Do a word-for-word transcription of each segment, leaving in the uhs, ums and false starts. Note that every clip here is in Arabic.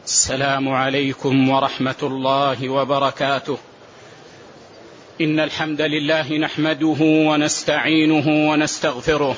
السلام عليكم ورحمة الله وبركاته. إن الحمد لله نحمده ونستعينه ونستغفره،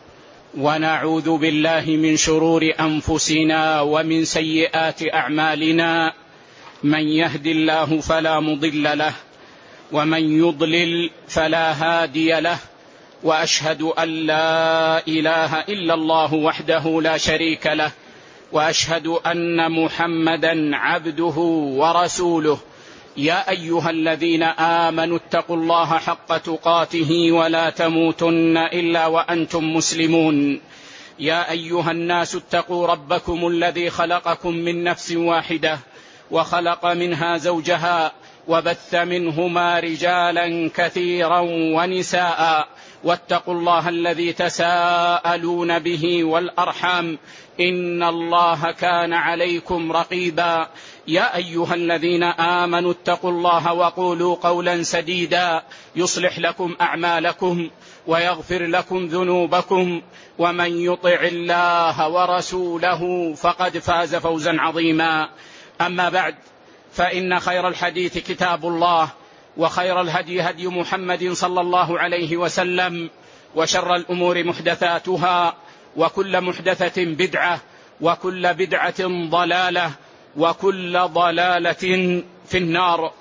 ونعوذ بالله من شرور أنفسنا ومن سيئات أعمالنا. من يهد الله فلا مضل له، ومن يضلل فلا هادي له، وأشهد أن لا إله إلا الله وحده لا شريك له، وأشهد أن محمدا عبده ورسوله. يا أيها الذين آمنوا اتقوا الله حق تقاته ولا تموتن إلا وأنتم مسلمون. يا أيها الناس اتقوا ربكم الذي خلقكم من نفس واحدة، وخلق منها زوجها، وبث منهما رجالا كثيرا ونساء. واتقوا الله الذي تساءلون به والأرحام، إن الله كان عليكم رقيبا. يا أيها الذين آمنوا اتقوا الله وقولوا قولا سديدا يصلح لكم أعمالكم ويغفر لكم ذنوبكم، ومن يطع الله ورسوله فقد فاز فوزا عظيما. أما بعد، فإن خير الحديث كتاب الله، وخير الهدي هدي محمد صلى الله عليه وسلم، وشر الأمور محدثاتها، وكل محدثة بدعة، وكل بدعة ضلالة، وكل ضلالة في النار.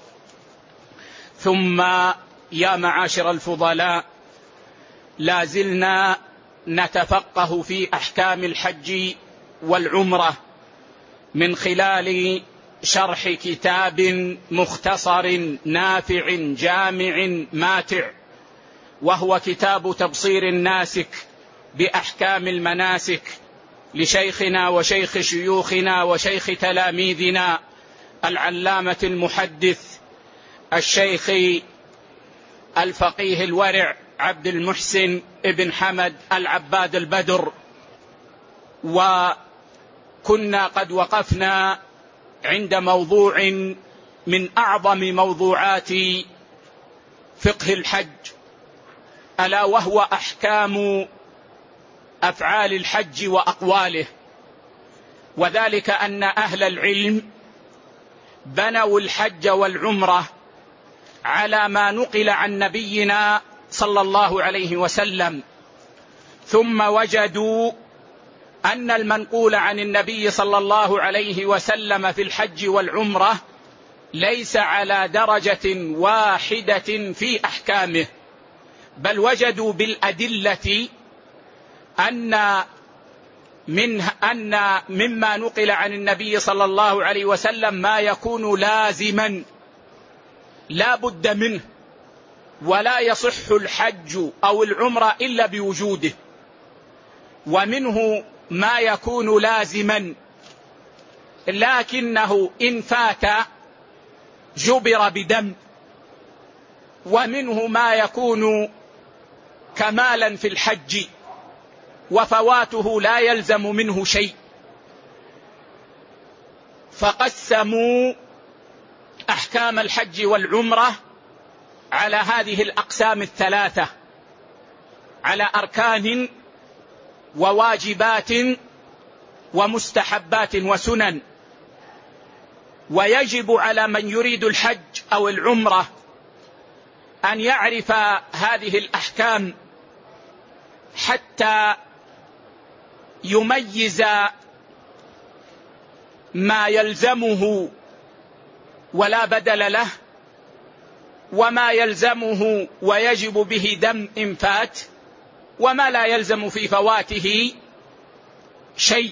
ثم يا معاشر الفضلاء، لا زلنا نتفقه في أحكام الحج والعمرة من خلال شرح كتاب مختصر نافع جامع ماتع، وهو كتاب تبصير الناسك بأحكام المناسك لشيخنا وشيخ شيوخنا وشيخ تلاميذنا العلامة المحدث الشيخ الفقيه الورع عبد المحسن ابن حمد العباد البدر. وكنا قد وقفنا عند موضوع من أعظم موضوعات فقه الحج، ألا وهو أحكام أفعال الحج وأقواله. وذلك أن أهل العلم بنوا الحج والعمرة على ما نقل عن نبينا صلى الله عليه وسلم، ثم وجدوا أن المنقول عن النبي صلى الله عليه وسلم في الحج والعمرة ليس على درجة واحدة في أحكامه، بل وجدوا بالأدلة أن من أن مما نقل عن النبي صلى الله عليه وسلم ما يكون لازما لا بد منه، ولا يصح الحج أو العمرة إلا بوجوده، ومنه ما يكون لازما لكنه إن فات جبر بدم، ومنه ما يكون كمالا في الحج وفواته لا يلزم منه شيء. فقسموا أحكام الحج والعمرة على هذه الأقسام الثلاثة، على أركان وواجبات ومستحبات وسنن. ويجب على من يريد الحج أو العمرة أن يعرف هذه الأحكام حتى يميز ما يلزمه ولا بدل له، وما يلزمه ويجب به دم إن فات، وما لا يلزم في فواته شيء.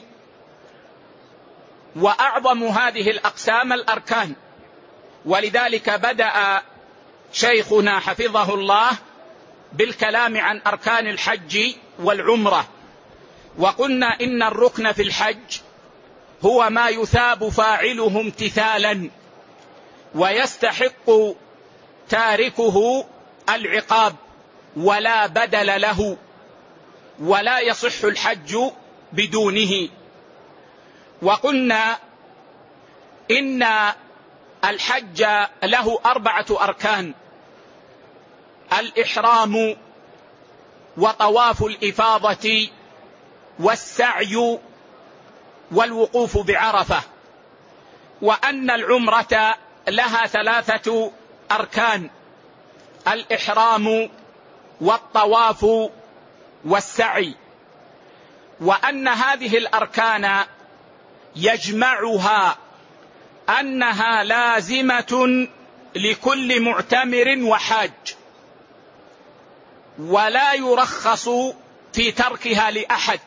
وأعظم هذه الأقسام الأركان، ولذلك بدأ شيخنا حفظه الله بالكلام عن أركان الحج والعمرة. وقلنا إن الركن في الحج هو ما يثاب فاعله امتثالا، ويستحق تاركه العقاب ولا بدل له، ولا يصح الحج بدونه. وقلنا إن الحج له أربعة أركان: الإحرام، وطواف الإفاضة، والسعي، والوقوف بعرفة. وأن العمرة لها ثلاثة أركان: الإحرام والطواف والسعي، وأن هذه الأركان يجمعها أنها لازمة لكل معتمر وحاج، ولا يرخص في تركها لأحد،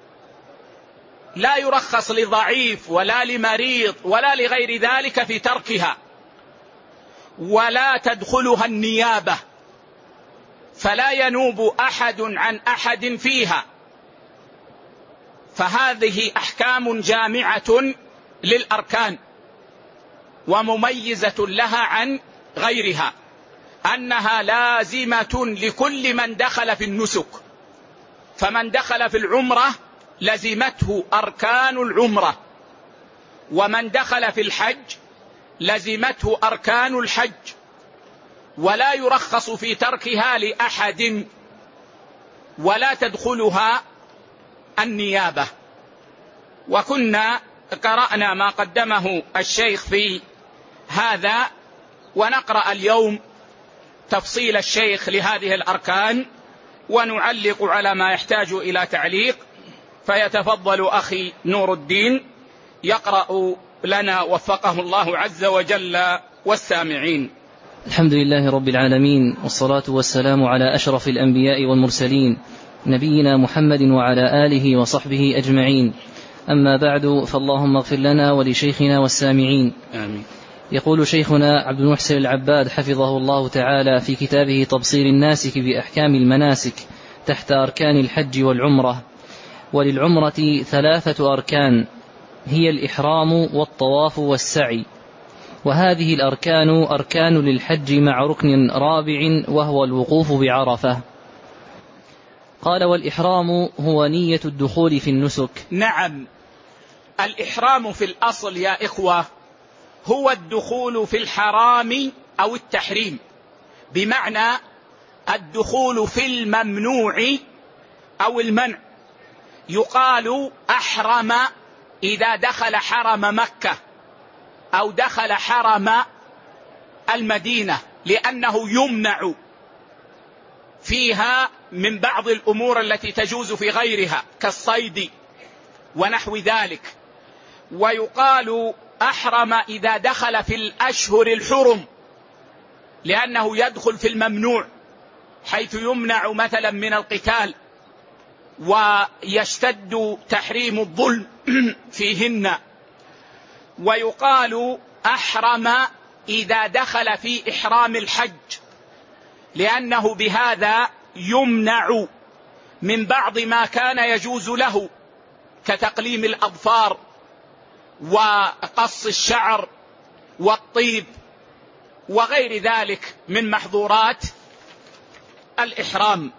لا يرخص لضعيف ولا لمريض ولا لغير ذلك في تركها، ولا تدخلها النيابة، فلا ينوب أحد عن أحد فيها. فهذه أحكام جامعة للأركان ومميزة لها عن غيرها، أنها لازمة لكل من دخل في النسك. فمن دخل في العمرة لزمته أركان العمرة، ومن دخل في الحج لزمته أركان الحج، ولا يرخص في تركها لأحد، ولا تدخلها النيابة. وكنا قرأنا ما قدمه الشيخ في هذا، ونقرأ اليوم تفصيل الشيخ لهذه الأركان، ونعلق على ما يحتاج إلى تعليق. فيتفضل أخي نور الدين يقرأ لنا وفقه الله عز وجل والسامعين. الحمد لله رب العالمين، والصلاة والسلام على أشرف الأنبياء والمرسلين، نبينا محمد وعلى آله وصحبه أجمعين. أما بعد، فاللهم اغفر لنا ولشيخنا والسامعين. آمين. يقول شيخنا عبد المحسن العباد حفظه الله تعالى في كتابه تبصير الناسك بأحكام المناسك تحت أركان الحج والعمرة: وللعمرة ثلاثة أركان، هي الإحرام والطواف والسعي، وهذه الأركان أركان للحج مع ركن رابع وهو الوقوف بعرفة. قال: والإحرام هو نية الدخول في النسك. نعم، الإحرام في الأصل يا إخوة هو الدخول في الحرام أو التحريم، بمعنى الدخول في الممنوع أو المنع. يقال أحرم إذا دخل حرم مكة أو دخل حرم المدينة، لأنه يمنع فيها من بعض الأمور التي تجوز في غيرها كالصيد ونحو ذلك. ويقال أحرم إذا دخل في الأشهر الحرم، لأنه يدخل في الممنوع، حيث يمنع مثلا من القتال ويشتد تحريم الظلم فيهن. ويقال أحرم إذا دخل في إحرام الحج، لأنه بهذا يمنع من بعض ما كان يجوز له كتقليم الأظفار وقص الشعر والطيب وغير ذلك من محظورات الإحرام.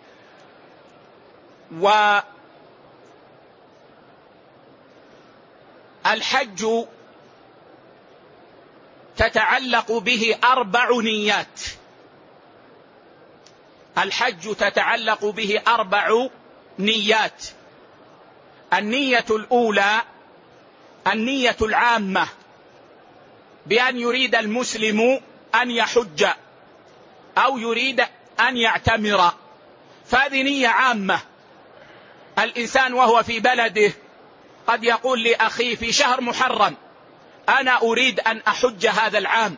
والحج تتعلق به أربع نيات. الحج تتعلق به أربع نيات. النية الأولى النية العامة، بأن يريد المسلم أن يحج أو يريد أن يعتمر، فهذه نية عامة. الإنسان وهو في بلده قد يقول لأخيه في شهر محرم: أنا أريد أن أحج هذا العام،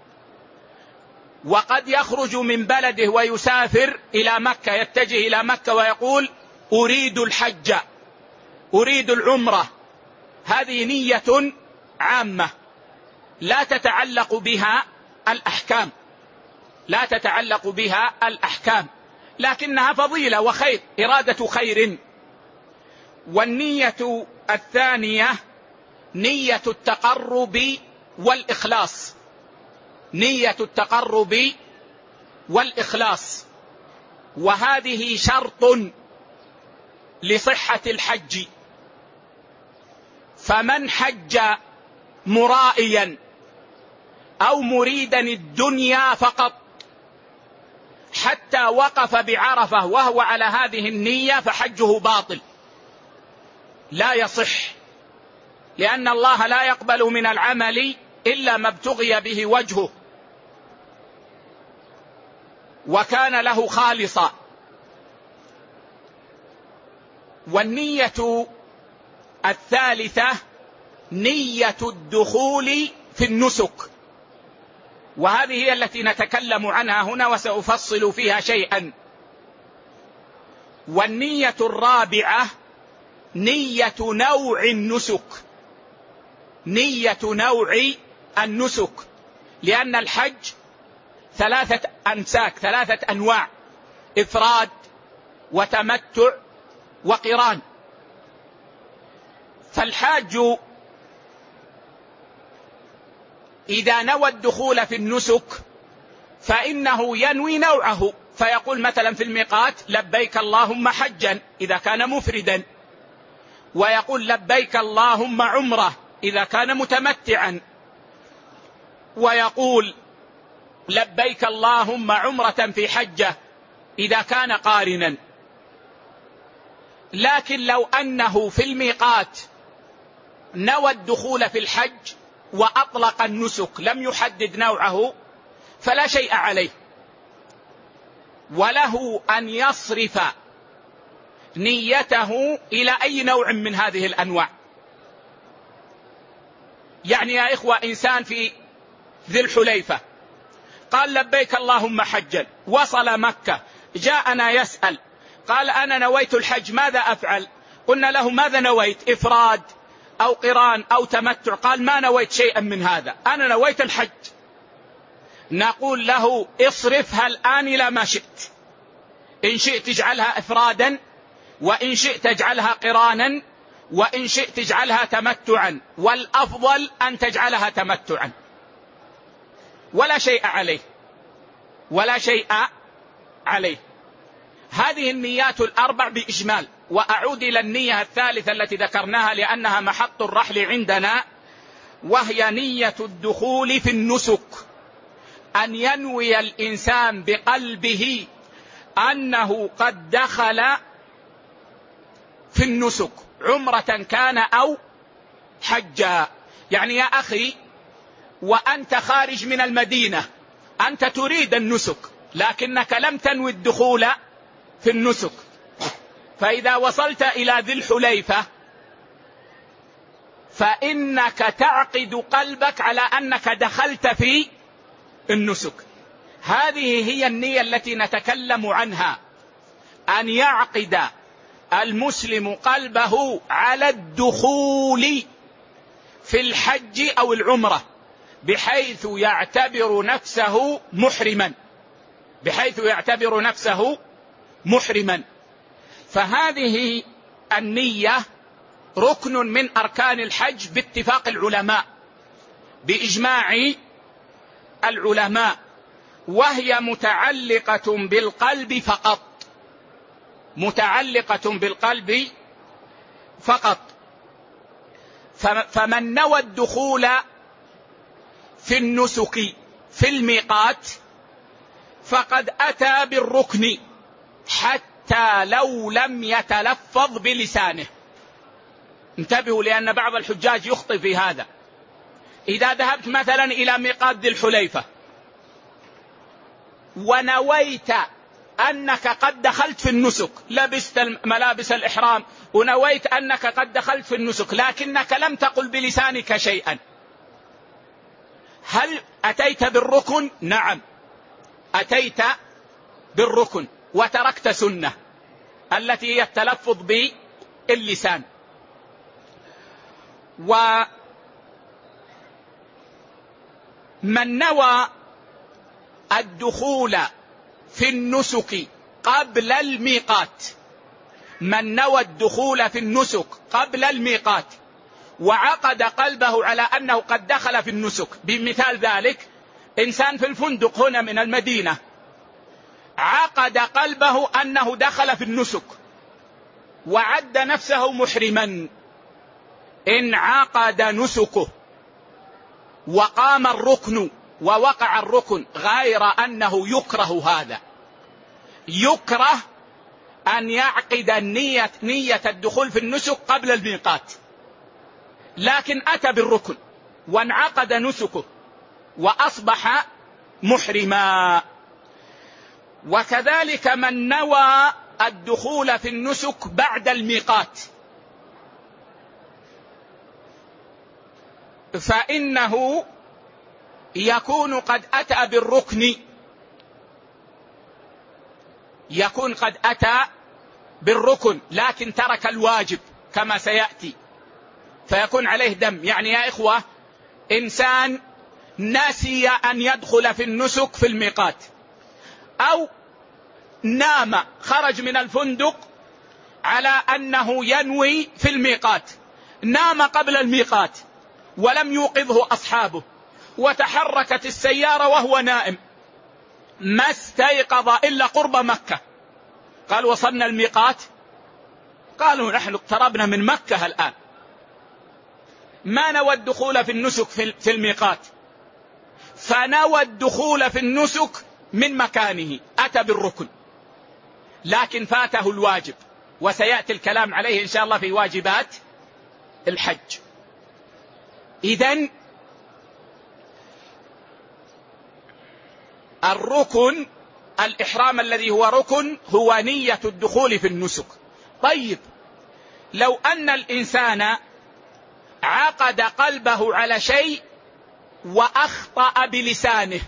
وقد يخرج من بلده ويسافر إلى مكة، يتجه إلى مكة ويقول: أريد الحج، أريد العمرة. هذه نية عامة لا تتعلق بها الأحكام، لا تتعلق بها الأحكام، لكنها فضيلة وخير، إرادة خير. والنية الثانية نية التقرب والإخلاص، نية التقرب والإخلاص، وهذه شرط لصحة الحج. فمن حج مرائيا أو مريدا الدنيا فقط حتى وقف بعرفة وهو على هذه النية فحجه باطل، لا يصح، لأن الله لا يقبل من العمل إلا ما ابتغي به وجهه وكان له خالصا. والنية الثالثة نية الدخول في النسك، وهذه هي التي نتكلم عنها هنا وسأفصل فيها شيئا. والنية الرابعة نية نوع النسك، نية نوع النسك، لأن الحج ثلاثة أنساك، ثلاثة أنواع: إفراد وتمتع وقران. فالحاج إذا نوى الدخول في النسك فإنه ينوي نوعه، فيقول مثلا في الميقات لبيك اللهم حجا إذا كان مفردا، ويقول لبيك اللهم عمره إذا كان متمتعا، ويقول لبيك اللهم عمرة في حجة إذا كان قارنا. لكن لو أنه في الميقات نوى الدخول في الحج وأطلق النسك لم يحدد نوعه فلا شيء عليه، وله أن يصرف نيته إلى أي نوع من هذه الأنواع. يعني يا إخوة، إنسان في ذي الحليفة قال لبيك اللهم حجا، وصل مكة جاءنا يسأل قال أنا نويت الحج ماذا أفعل؟ قلنا له ماذا نويت؟ إفراد أو قران أو تمتع؟ قال ما نويت شيئا من هذا، أنا نويت الحج. نقول له اصرفها الآن إلى ما شئت، إن شئت اجعلها إفرادا، وإن شئت اجعلها قرانا، وإن شئت اجعلها تمتعا، والأفضل أن تجعلها تمتعا، ولا شيء عليه، ولا شيء عليه. هذه النيات الأربع بإجمال. وأعود إلى النية الثالثة التي ذكرناها لأنها محط الرحل عندنا، وهي نية الدخول في النسك، أن ينوي الإنسان بقلبه أنه قد دخل في النسك، عمرة كان أو حجا. يعني يا أخي، وأنت خارج من المدينة أنت تريد النسك لكنك لم تنوي الدخول في النسك، فإذا وصلت إلى ذي الحليفة فإنك تعقد قلبك على أنك دخلت في النسك. هذه هي النية التي نتكلم عنها، أن يعقد المسلم قلبه على الدخول في الحج أو العمرة بحيث يعتبر نفسه محرما، بحيث يعتبر نفسه محرما. فهذه النية ركن من أركان الحج باتفاق العلماء، بإجماع العلماء، وهي متعلقة بالقلب فقط، متعلقة بالقلب فقط. فمن نوى الدخول في النسك في الميقات فقد أتى بالركن حتى لو لم يتلفظ بلسانه. انتبهوا، لأن بعض الحجاج يخطئ في هذا. إذا ذهبت مثلا إلى ميقات ذي الحليفة ونويت أنك قد دخلت في النسك، لبست ملابس الإحرام ونويت أنك قد دخلت في النسك لكنك لم تقل بلسانك شيئا، هل أتيت بالركن؟ نعم، أتيت بالركن وتركت سنة التي هي التلفظ باللسان. ومن نوى الدخول في النسك قبل الميقات، من نوى الدخول في النسك قبل الميقات وعقد قلبه على أنه قد دخل في النسك، بمثال ذلك إنسان في الفندق هنا من المدينة عقد قلبه أنه دخل في النسك وعد نفسه محرما، إن عقد نسكه وقام الركن ووقع الركن، غير أنه يكره هذا، يكره أن يعقد النية نية الدخول في النسك قبل الميقات، لكن أتى بالركن وانعقد نسكه وأصبح محرما. وكذلك من نوى الدخول في النسك بعد الميقات فإنه يكون قد أتى بالركن، يكون قد أتى بالركن لكن ترك الواجب كما سيأتي، فيكون عليه دم. يعني يا إخوة، إنسان نسي أن يدخل في النسك في الميقات، أو نام خرج من الفندق على أنه ينوي في الميقات، نام قبل الميقات ولم يوقظه أصحابه وتحركت السيارة وهو نائم، ما استيقظ إلا قرب مكة. قال وصلنا الميقات، قالوا نحن اقتربنا من مكة الآن، ما نوى الدخول في النسك في الميقات، فنوى الدخول في النسك من مكانه، أتى بالركن لكن فاته الواجب، وسيأتي الكلام عليه إن شاء الله في واجبات الحج. إذن الركن الإحرام الذي هو ركن هو نية الدخول في النسك. طيب، لو أن الإنسان عقد قلبه على شيء وأخطأ بلسانه،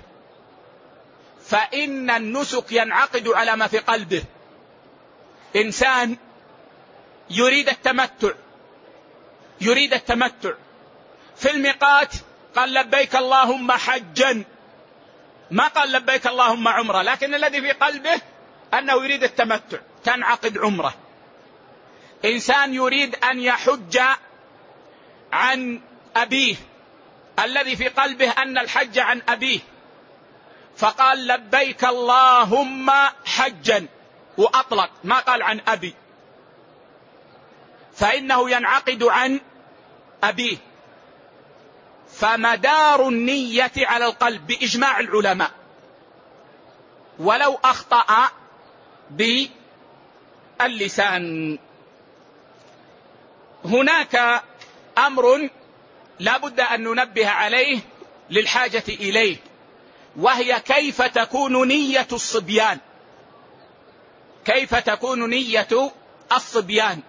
فإن النسك ينعقد على ما في قلبه. إنسان يريد التمتع يريد التمتع في الميقات قال لبيك اللهم حجا، ما قال لبيك اللهم عمرة، لكن الذي في قلبه أنه يريد التمتع، تنعقد عمره. إنسان يريد أن يحج عن أبيه، الذي في قلبه أن الحج عن أبيه، فقال لبيك اللهم حجا وأطلق، ما قال عن أبي، فإنه ينعقد عن أبيه. فمدار النية على القلب بإجماع العلماء، ولو أخطأ باللسان. هناك أمر لا بد أن ننبه عليه للحاجة إليه، وهي كيف تكون نية الصبيان. كيف تكون نية الصبيان؟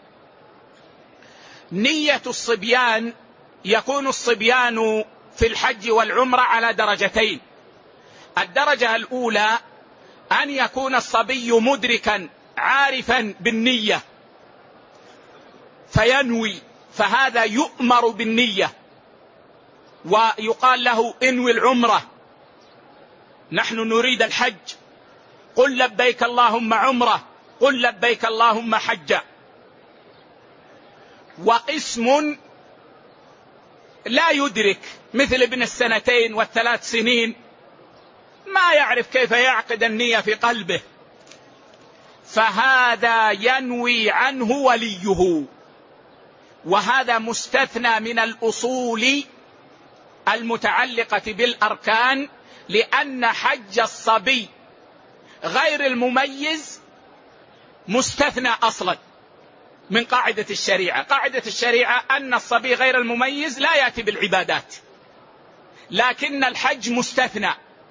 نية الصبيان، يكون الصبيان في الحج والعمرة على درجتين. الدرجة الأولى أن يكون الصبي مدركا عارفا بالنية فينوي، فهذا يؤمر بالنية ويقال له انوي العمرة، نحن نريد الحج، قل لبيك اللهم عمرة، قل لبيك اللهم حجة. وقسم لا يدرك، مثل ابن السنتين والثلاث سنين، ما يعرف كيف يعقد النية في قلبه، فهذا ينوي عنه وليه، وهذا مستثنى من الأصول المتعلقة بالأركان، لأن حج الصبي غير المميز مستثنى أصلا من قاعدة الشريعة. قاعدة الشريعة أن الصبي غير المميز لا يأتي بالعبادات، لكن الحج مستثنى،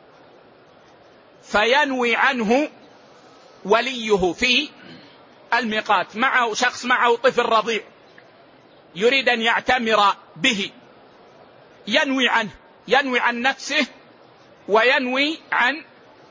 فينوي عنه وليه في الميقات. معه شخص معه طفل رضيع يريد أن يعتمر به، ينوي عنه، ينوي عن نفسه وينوي عن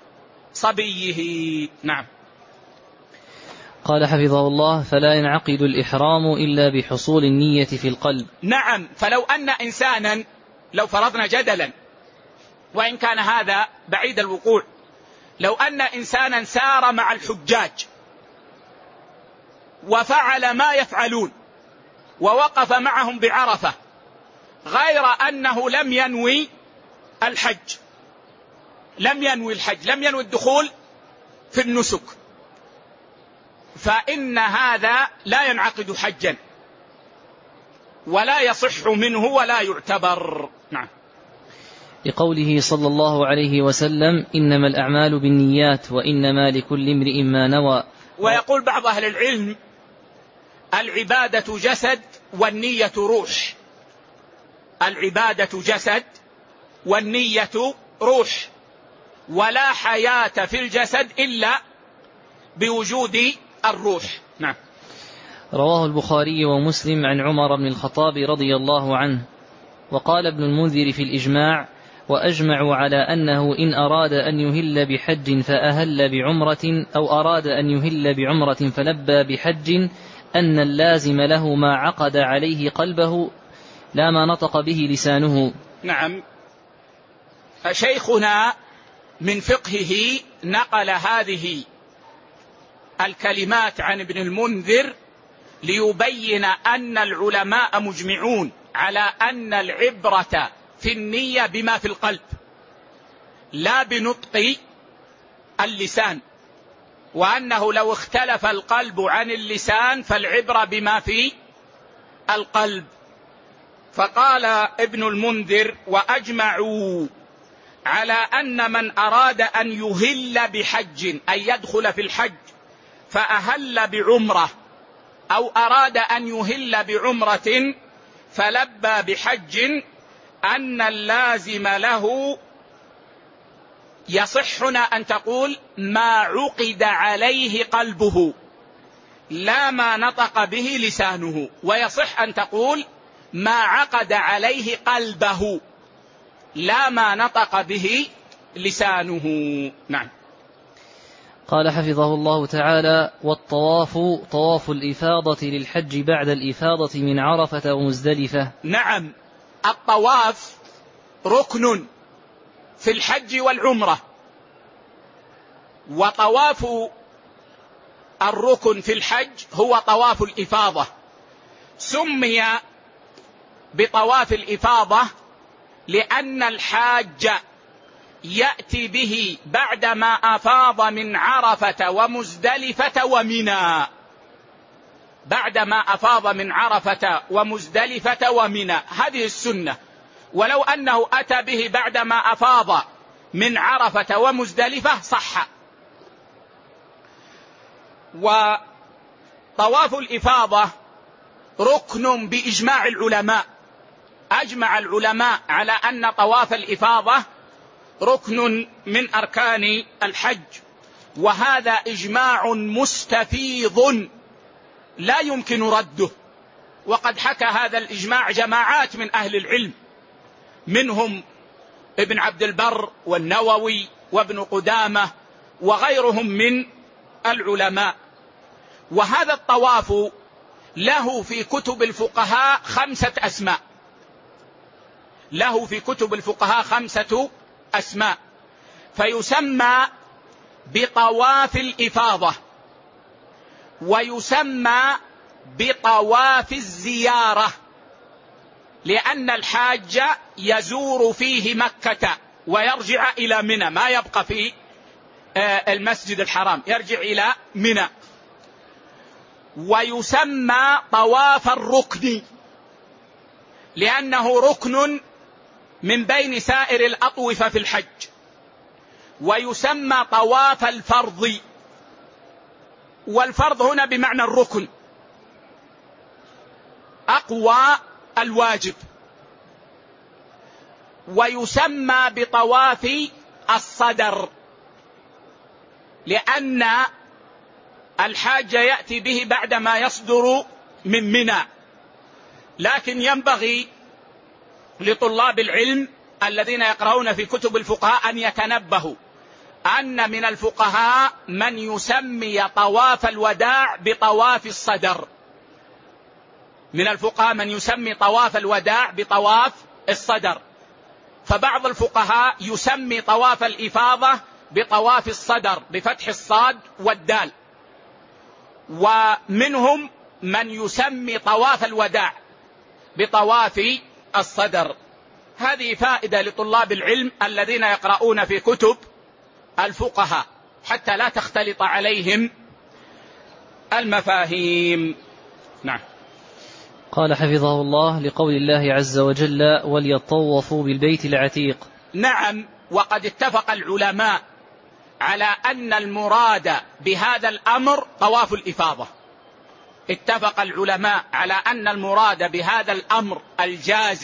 صبيه. نعم. قال حفظه الله: فلا ينعقد الإحرام إلا بحصول النية في القلب. نعم. فلو أن إنسانا، لو فرضنا جدلا وإن كان هذا بعيد الوقوع، لو أن إنسانا سار مع الحجاج وفعل ما يفعلون ووقف معهم بعرفة، غير أنه لم ينوي الحج، لم ينوي الحج، لم ينوي الدخول في النسك، فإن هذا لا ينعقد حجا ولا يصح منه ولا يعتبر. نعم. لقوله صلى الله عليه وسلم: إنما الأعمال بالنيات وإنما لكل امرئ ما نوى. ويقول بعض أهل العلم: العبادة جسد والنية روح، العبادة جسد والنية روح، ولا حياة في الجسد إلا بوجود الروح. نعم. رواه البخاري ومسلم عن عمر بن الخطاب رضي الله عنه. وقال ابن المنذر في الإجماع: وأجمعوا على أنه إن أراد أن يهل بحج فأهل بعمرة أو أراد أن يهل بعمرة فلبى بحج أن اللازم له ما عقد عليه قلبه لا ما نطق به لسانه. نعم. شيخنا من فقهه نقل هذه الكلمات عن ابن المنذر ليبين أن العلماء مجمعون على أن العبرة في النية بما في القلب لا بنطق اللسان، وأنه لو اختلف القلب عن اللسان فالعبرة بما في القلب. فقال ابن المنذر: وأجمعوا على أن من أراد أن يهل بحج أي يدخل في الحج فأهل بعمرة أو أراد أن يهل بعمرة فلبى بحج أن اللازم له يصحنا أن تقول ما عقد عليه قلبه لا ما نطق به لسانه، ويصح أن تقول ما عقد عليه قلبه لا ما نطق به لسانه. نعم. قال حفظه الله تعالى: والطواف طواف الإفاضة للحج بعد الإفاضة من عرفة ومزدلفة. نعم، الطواف ركن في الحج والعمرة، وطواف الركن في الحج هو طواف الإفاضة. سمي بطواف الإفاضة لأن الحاج يأتي به بعدما أفاض من عرفة ومزدلفة ومنى، بعدما أفاض من عرفة ومزدلفة ومنى، هذه السنة. ولو أنه أتى به بعدما أفاض من عرفة ومزدلفة صح. وطواف الإفاضة ركن بإجماع العلماء، أجمع العلماء على أن طواف الإفاضة ركن من أركان الحج، وهذا إجماع مستفيض لا يمكن رده. وقد حكى هذا الإجماع جماعات من أهل العلم، منهم ابن عبد البر والنووي وابن قدامة وغيرهم من العلماء. وهذا الطواف له في كتب الفقهاء خمسة أسماء، له في كتب الفقهاء خمسة أسماء، فيسمى بطواف الإفاضة، ويسمى بطواف الزيارة لأن الحاج يزور فيه مكة ويرجع إلى منى، ما يبقى في المسجد الحرام، يرجع إلى منى. ويسمى طواف الركن لأنه ركن من بين سائر الأطوفة في الحج. ويسمى طواف الفرض، والفرض هنا بمعنى الركن، أقوى الواجب. ويسمى بطواف الصدر لأن الحاج يأتي به بعدما يصدر من منى. لكن ينبغي لطلاب العلم الذين يقرؤون في كتب الفقهاء أن يتنبهوا أن من الفقهاء من يسمي طواف الوداع بطواف الصدر، من الفقهاء من يسمي طواف الوداع بطواف الصدر. فبعض الفقهاء يسمي طواف الإفاضة بطواف الصدر بفتح الصاد والدال، ومنهم من يسمي طواف الوداع بطواف الصدر. هذه فائدة لطلاب العلم الذين يقرؤون في كتب الفقهاء حتى لا تختلط عليهم المفاهيم. نعم. قال حفظه الله: لقول الله عز وجل: وليطوفوا بالبيت العتيق. نعم، وقد اتفق العلماء على أن المراد بهذا الأمر طواف الإفاضة. اتفق العلماء على أن المراد بهذا الأمر الجازم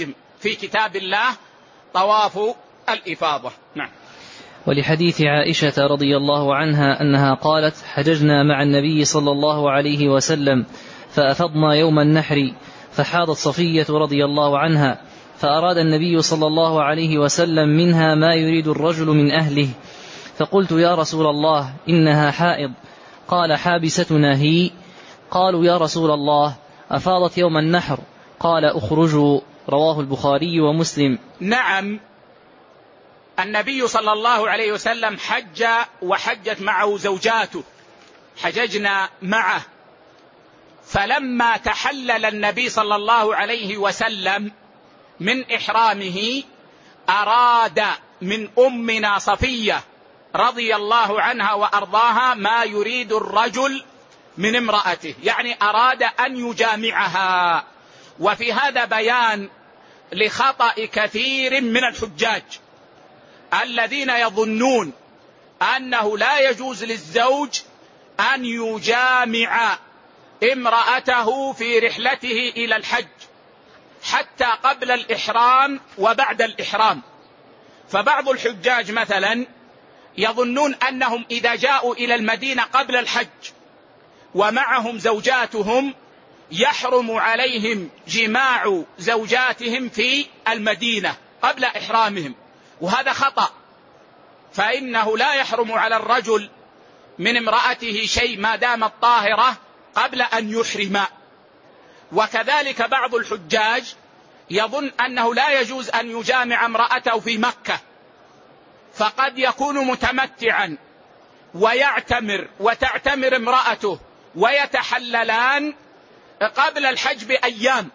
في كتاب الله طواف الإفاضة. نعم. ولحديث عائشة رضي الله عنها أنها قالت: حججنا مع النبي صلى الله عليه وسلم فأفضنا يوم النحر، فحاضت صفية رضي الله عنها، فأراد النبي صلى الله عليه وسلم منها ما يريد الرجل من أهله، فقلت: يا رسول الله إنها حائض. قال: حابستنا هي. قالوا: يا رسول الله أفاضت يوم النحر. قال: أخرجوا. رواه البخاري ومسلم. نعم، النبي صلى الله عليه وسلم حج وحجت معه زوجاته، حججنا معه. فلما تحلل النبي صلى الله عليه وسلم من إحرامه أراد من أمنا صفية رضي الله عنها وأرضاها ما يريد الرجل من امرأته، يعني أراد أن يجامعها. وفي هذا بيان لخطأ كثير من الحجاج الذين يظنون أنه لا يجوز للزوج أن يجامع امرأته في رحلته إلى الحج حتى قبل الإحرام وبعد الإحرام. فبعض الحجاج مثلا يظنون أنهم إذا جاءوا إلى المدينة قبل الحج ومعهم زوجاتهم يحرم عليهم جماع زوجاتهم في المدينة قبل إحرامهم، وهذا خطأ. فإنه لا يحرم على الرجل من امرأته شيء ما دامت طاهرة قبل أن يحرم. وكذلك بعض الحجاج يظن أنه لا يجوز أن يجامع امرأته في مكة، فقد يكون متمتعا ويعتمر وتعتمر امرأته ويتحللان قبل الحج بأيام،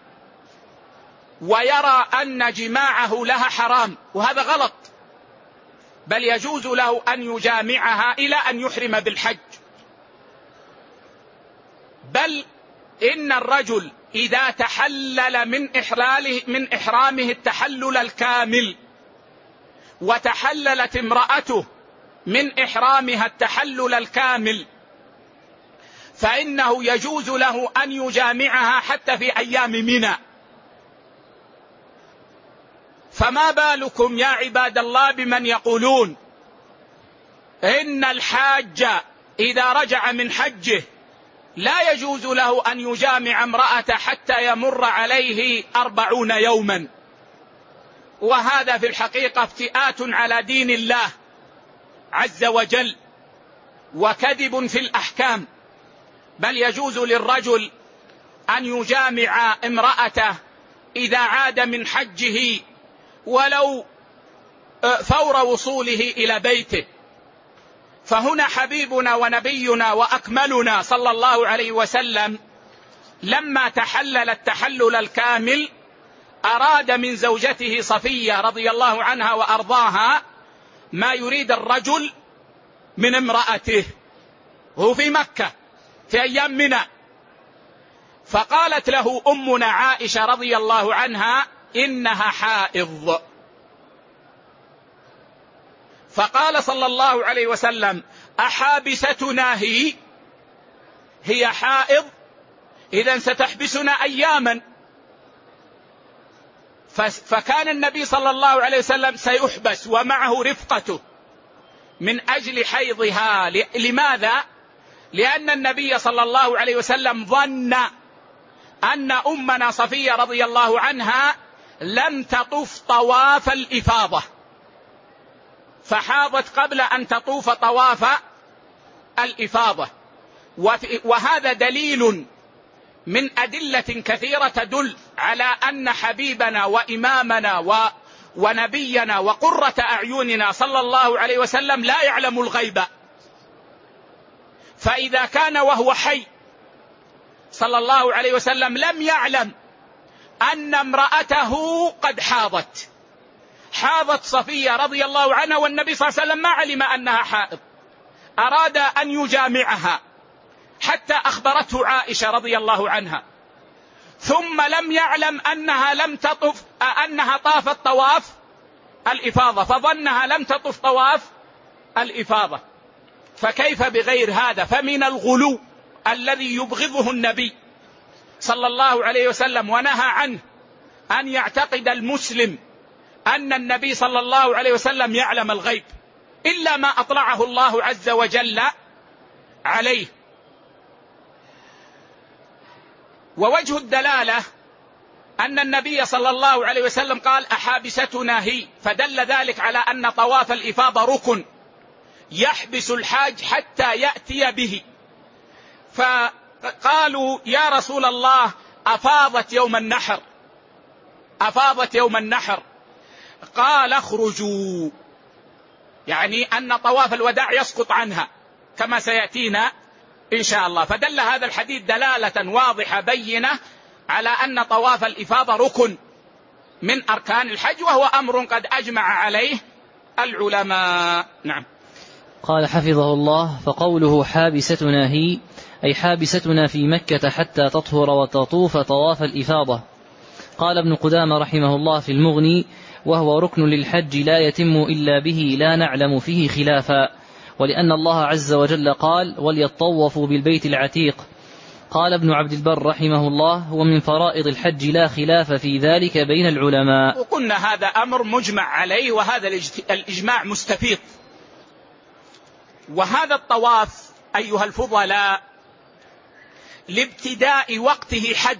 ويرى أن جماعه لها حرام، وهذا غلط، بل يجوز له أن يجامعها إلى أن يحرم بالحج. بل إن الرجل إذا تحلل من إحلاله من إحرامه التحلل الكامل وتحللت امرأته من إحرامها التحلل الكامل فإنه يجوز له أن يجامعها حتى في أيام منى. فما بالكم يا عباد الله بمن يقولون إن الحاج إذا رجع من حجه لا يجوز له أن يجامع امرأة حتى يمر عليه أربعون يوما، وهذا في الحقيقة افتئات على دين الله عز وجل وكذب في الأحكام. بل يجوز للرجل أن يجامع امرأته إذا عاد من حجه ولو فور وصوله إلى بيته. فهنا حبيبنا ونبينا وأكملنا صلى الله عليه وسلم لما تحلل التحلل الكامل أراد من زوجته صفية رضي الله عنها وأرضاها ما يريد الرجل من امرأته، هو في مكة في أيام منى. فقالت له أمنا عائشة رضي الله عنها إنها حائض. فقال صلى الله عليه وسلم أحابستنا هي؟ هي حائض؟ إذن ستحبسنا أياما. فكان النبي صلى الله عليه وسلم سيحبس ومعه رفقته من أجل حيضها. لماذا؟ لأن النبي صلى الله عليه وسلم ظن أن أمنا صفية رضي الله عنها لم تطوف طواف الإفاضة، فحاضت قبل أن تطوف طواف الإفاضة. وهذا دليل من أدلة كثيرة تدل على أن حبيبنا وإمامنا ونبينا وقرة أعيننا صلى الله عليه وسلم لا يعلم الغيب. فإذا كان وهو حي صلى الله عليه وسلم لم يعلم أن امرأته قد حاضت، حاضت صفية رضي الله عنها والنبي صلى الله عليه وسلم ما علم أنها حائض، أراد أن يجامعها حتى أخبرته عائشة رضي الله عنها، ثم لم يعلم أنها لم تطف أنها طافت طواف الإفاضة، فظنها لم تطف طواف الإفاضة. فكيف بغير هذا؟ فمن الغلو الذي يبغضه النبي صلى الله عليه وسلم ونهى عنه أن يعتقد المسلم أن النبي صلى الله عليه وسلم يعلم الغيب إلا ما أطلعه الله عز وجل عليه. ووجه الدلالة أن النبي صلى الله عليه وسلم قال أحابستنا هي، فدل ذلك على أن طواف الإفاضة ركن يحبس الحاج حتى يأتي به. فقالوا يا رسول الله أفاضت يوم النحر أفاضت يوم النحر قال اخرجوا، يعني أن طواف الوداع يسقط عنها كما سيأتينا إن شاء الله. فدل هذا الحديث دلالة واضحة بينة على أن طواف الإفاضة ركن من أركان الحج، وهو أمر قد أجمع عليه العلماء. نعم. قال حفظه الله: فقوله حابستنا هي أي حابستنا في مكة حتى تطهر وتطوف طواف الإفاضة. قال ابن قدامة رحمه الله في المغني: وهو ركن للحج لا يتم إلا به، لا نعلم فيه خلافا، ولأن الله عز وجل قال: وليطوفوا بالبيت العتيق. قال ابن عبد البر رحمه الله: ومن فرائض الحج لا خلاف في ذلك بين العلماء. وقلنا هذا أمر مجمع عليه، وهذا الإجماع مستفيض. وهذا الطواف أيها الفضلاء لابتداء وقته حد،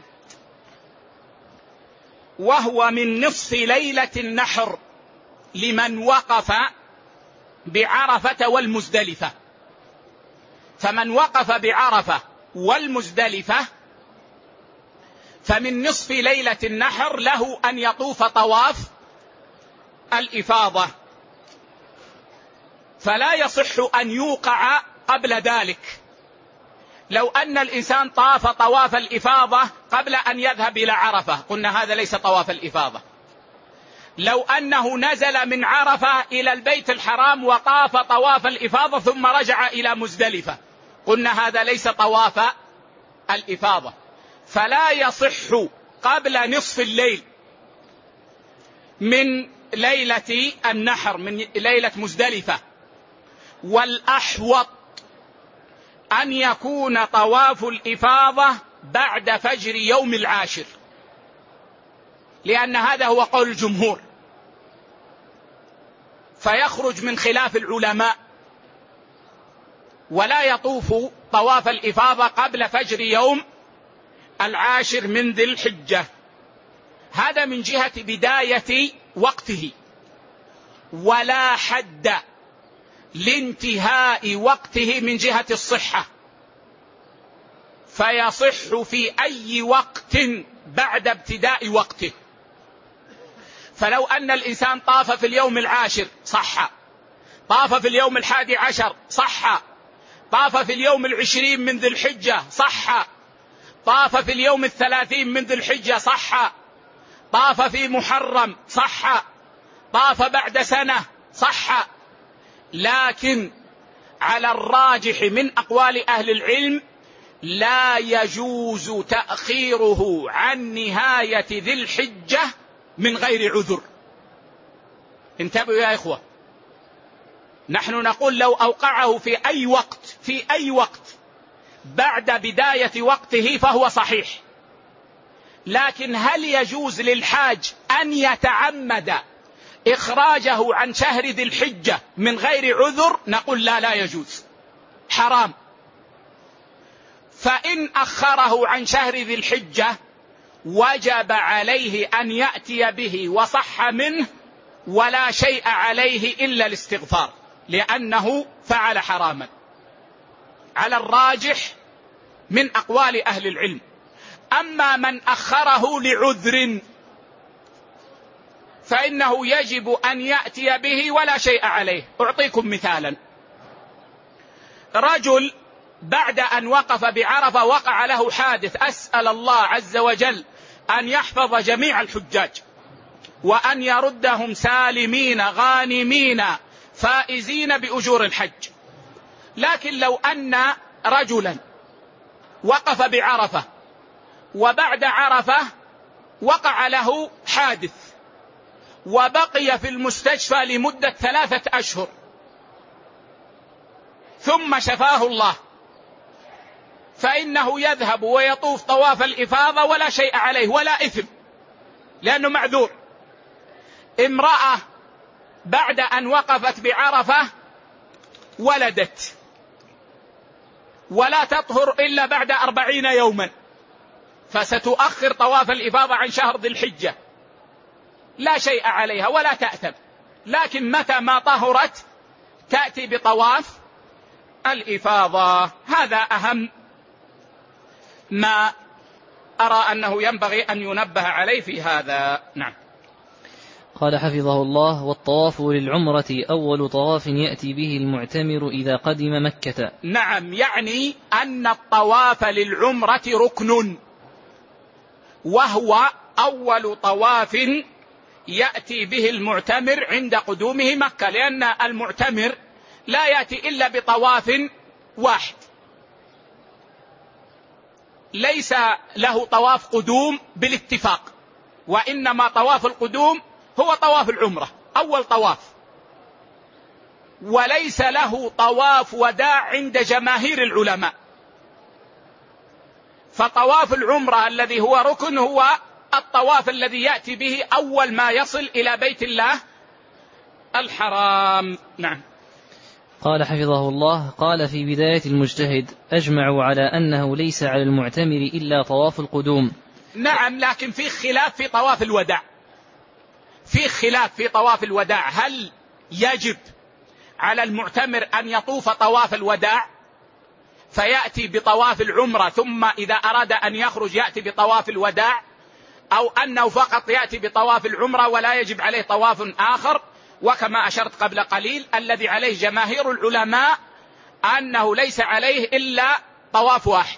وهو من نصف ليلة النحر لمن وقف بعرفة والمزدلفة. فمن وقف بعرفة والمزدلفة فمن نصف ليلة النحر له أن يطوف طواف الإفاضة، فلا يصح أن يوقع قبل ذلك. لو أن الإنسان طاف طواف الإفاضة قبل أن يذهب إلى عرفة قلنا هذا ليس طواف الإفاضة. لو أنه نزل من عرفة إلى البيت الحرام وطاف طواف الإفاضة ثم رجع إلى مزدلفة قلنا هذا ليس طواف الإفاضة. فلا يصح قبل نصف الليل من ليلة النحر، من ليلة مزدلفة. والأحوط أن يكون طواف الإفاضة بعد فجر يوم العاشر، لأن هذا هو قول الجمهور، فيخرج من خلاف العلماء، ولا يطوف طواف الإفاضة قبل فجر يوم العاشر من ذي الحجة. هذا من جهة بداية وقته، ولا حد لانتهاء وقته من جهة الصحة، فيصح في أي وقت بعد ابتداء وقته. فلو أن الإنسان طاف في اليوم العاشر صح، طاف في اليوم الحادي عشر صح، طاف في اليوم العشرين من ذي الحجة صح، طاف في اليوم الثلاثين من ذي الحجة صح، طاف في محرم صح، طاف بعد سنة صح. لكن على الراجح من أقوال أهل العلم لا يجوز تأخيره عن نهاية ذي الحجة من غير عذر. انتبهوا يا إخوة، نحن نقول لو أوقعه في أي وقت في أي وقت بعد بداية وقته فهو صحيح، لكن هل يجوز للحاج أن يتعمد إخراجه عن شهر ذي الحجة من غير عذر؟ نقول لا، لا يجوز، حرام. فإن أخره عن شهر ذي الحجة وجب عليه أن يأتي به وصح منه، ولا شيء عليه إلا الاستغفار، لأنه فعل حراما على الراجح من أقوال أهل العلم. أما من أخره لعذر فإنه يجب أن يأتي به ولا شيء عليه. أعطيكم مثالا: رجل بعد أن وقف بعرفة وقع له حادث، أسأل الله عز وجل أن يحفظ جميع الحجاج وأن يردهم سالمين غانمين فائزين بأجور الحج. لكن لو أن رجلا وقف بعرفة وبعد عرفة وقع له حادث وبقي في المستشفى لمدة ثلاثة أشهر ثم شفاه الله، فإنه يذهب ويطوف طواف الإفاضة ولا شيء عليه ولا إثم، لأنه معذور. امرأة بعد أن وقفت بعرفة ولدت ولا تطهر إلا بعد أربعين يوما، فستؤخر طواف الإفاضة عن شهر ذي الحجة، لا شيء عليها ولا تأثم، لكن متى ما طهرت تأتي بطواف الإفاضة. هذا أهم ما أرى أنه ينبغي أن ينبه عليه في هذا. نعم. قال حفظه الله: والطواف للعمرة أول طواف يأتي به المعتمر إذا قدم مكة. نعم، يعني أن الطواف للعمرة ركن، وهو أول طواف يأتي به المعتمر عند قدومه مكة، لأن المعتمر لا يأتي إلا بطواف واحد، ليس له طواف قدوم بالاتفاق، وإنما طواف القدوم هو طواف العمرة أول طواف، وليس له طواف وداع عند جماهير العلماء. فطواف العمرة الذي هو ركن هو الطواف الذي يأتي به أول ما يصل إلى بيت الله الحرام. نعم. قال حفظه الله: قال في بداية المجتهد: أجمعوا على أنه ليس على المعتمر إلا طواف القدوم. نعم، لكن في خلاف في طواف الوداع، في خلاف في طواف الوداع، هل يجب على المعتمر أن يطوف طواف الوداع فيأتي بطواف العمرة ثم إذا أراد أن يخرج يأتي بطواف الوداع، أو أنه فقط يأتي بطواف العمرة ولا يجب عليه طواف آخر؟ وكما أشرت قبل قليل الذي عليه جماهير العلماء أنه ليس عليه إلا طواف واحد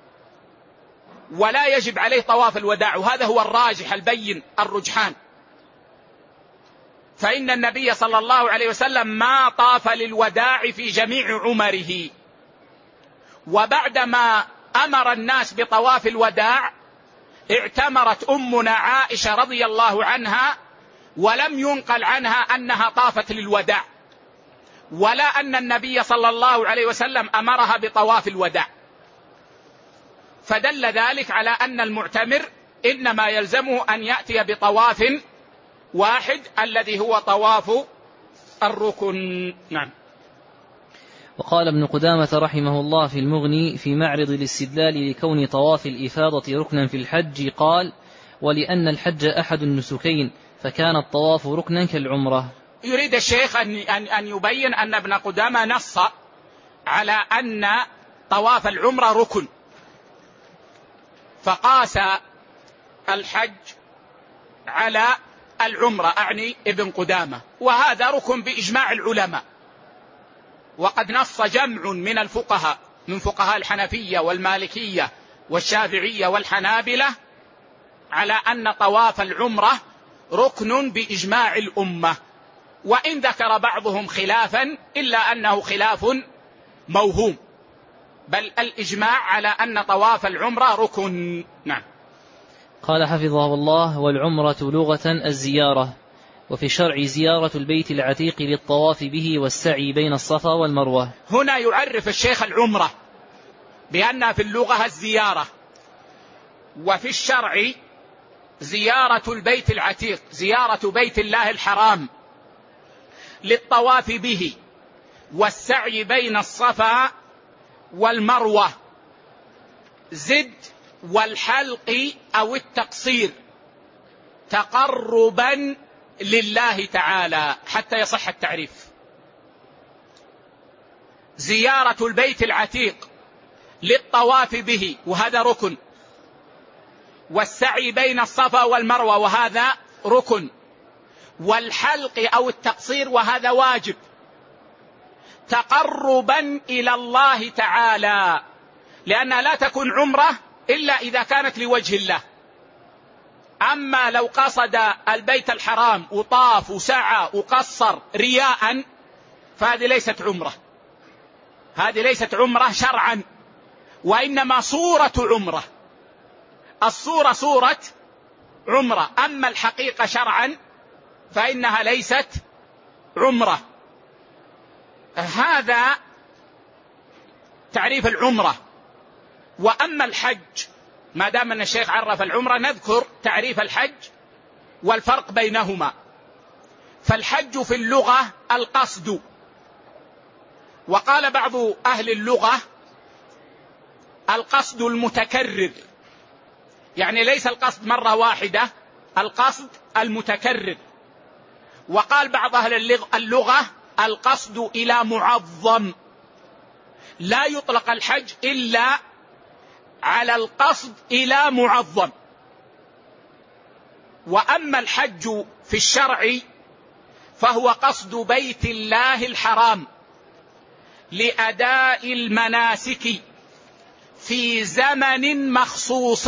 ولا يجب عليه طواف الوداع، وهذا هو الراجح البين الرجحان. فإن النبي صلى الله عليه وسلم ما طاف للوداع في جميع عمره، وبعدما أمر الناس بطواف الوداع اعتمرت أمنا عائشة رضي الله عنها، ولم ينقل عنها أنها طافت للوداع، ولا أن النبي صلى الله عليه وسلم أمرها بطواف الوداع، فدل ذلك على أن المعتمر إنما يلزمه أن يأتي بطواف واحد الذي هو طواف الركن. نعم. وقال ابن قدامة رحمه الله في المغني في معرض الاستدلال لكون طواف الإفاضة ركنا في الحج، قال: ولأن الحج أحد النسكين فكان الطواف ركنا كالعمرة. يريد الشيخ أن أن يبين أن ابن قدامة نص على أن طواف العمرة ركن، فقاس الحج على العمرة، أعني ابن قدامة، وهذا ركن بإجماع العلماء. وقد نص جمع من الفقهاء من فقهاء الحنفية والمالكية والشافعية والحنابلة على أن طواف العمرة ركن بإجماع الأمة، وإن ذكر بعضهم خلافا إلا أنه خلاف موهوم، بل الإجماع على أن طواف العمرة ركن. نعم. قال حفظه الله: والعمرة لغة الزيارة، وفي الشرع زيارة البيت العتيق للطواف به والسعي بين الصفا والمروة. هنا يعرف الشيخ العمرة بأنها في اللغة الزيارة، وفي الشرع زيارة البيت العتيق، زيارة بيت الله الحرام للطواف به والسعي بين الصفا والمروة، زد والحلق أو التقصير تقربا لله تعالى حتى يصح التعريف. زيارة البيت العتيق للطواف به وهذا ركن، والسعي بين الصفا والمروة وهذا ركن، والحلق أو التقصير وهذا واجب، تقربا إلى الله تعالى، لأنها لا تكون عمرة إلا إذا كانت لوجه الله. أما لو قصد البيت الحرام وطاف وسعى وقصر رياء فهذه ليست عمرة، هذه ليست عمرة شرعا، وإنما صورة عمرة. الصورة صورة عمرة، أما الحقيقة شرعا فإنها ليست عمرة. هذا تعريف العمرة. وأما الحج، ما دام أن الشيخ عرف العمرة نذكر تعريف الحج والفرق بينهما. فالحج في اللغة القصد، وقال بعض أهل اللغة القصد المتكرر، يعني ليس القصد مرة واحدة، القصد المتكرر. وقال بعض أهل اللغة القصد إلى معظم، لا يطلق الحج إلا على القصد إلى معظم. وأما الحج في الشرع فهو قصد بيت الله الحرام لأداء المناسك في زمن مخصوص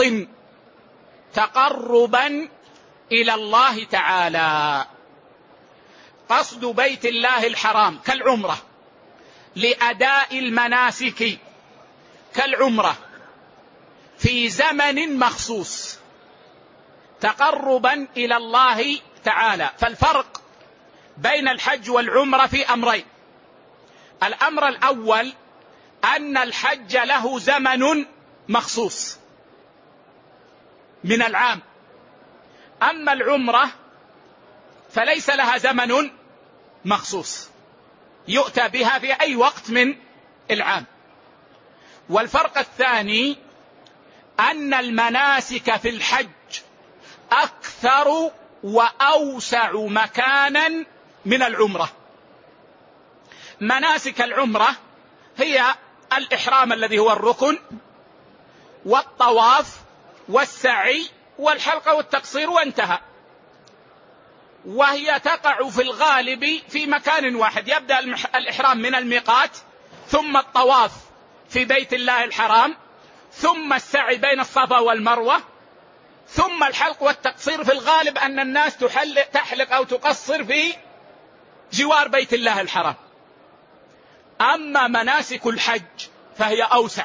تقربا إلى الله تعالى. قصد بيت الله الحرام كالعمرة لأداء المناسك كالعمرة في زمن مخصوص تقربا إلى الله تعالى. فالفرق بين الحج والعمرة في أمرين: الأمر الأول أن الحج له زمن مخصوص من العام، أما العمرة فليس لها زمن مخصوص، يؤتى بها في أي وقت من العام. والفرق الثاني أن المناسك في الحج أكثر وأوسع مكانا من العمرة. مناسك العمرة هي الإحرام الذي هو الركن، والطواف والسعي والحلقة والتقصير وانتهى، وهي تقع في الغالب في مكان واحد. يبدأ الإحرام من الميقات، ثم الطواف في بيت الله الحرام، ثم السعي بين الصفا والمروة، ثم الحلق والتقصير. في الغالب أن الناس تحلق تحلق أو تقصر في جوار بيت الله الحرام. أما مناسك الحج فهي أوسع،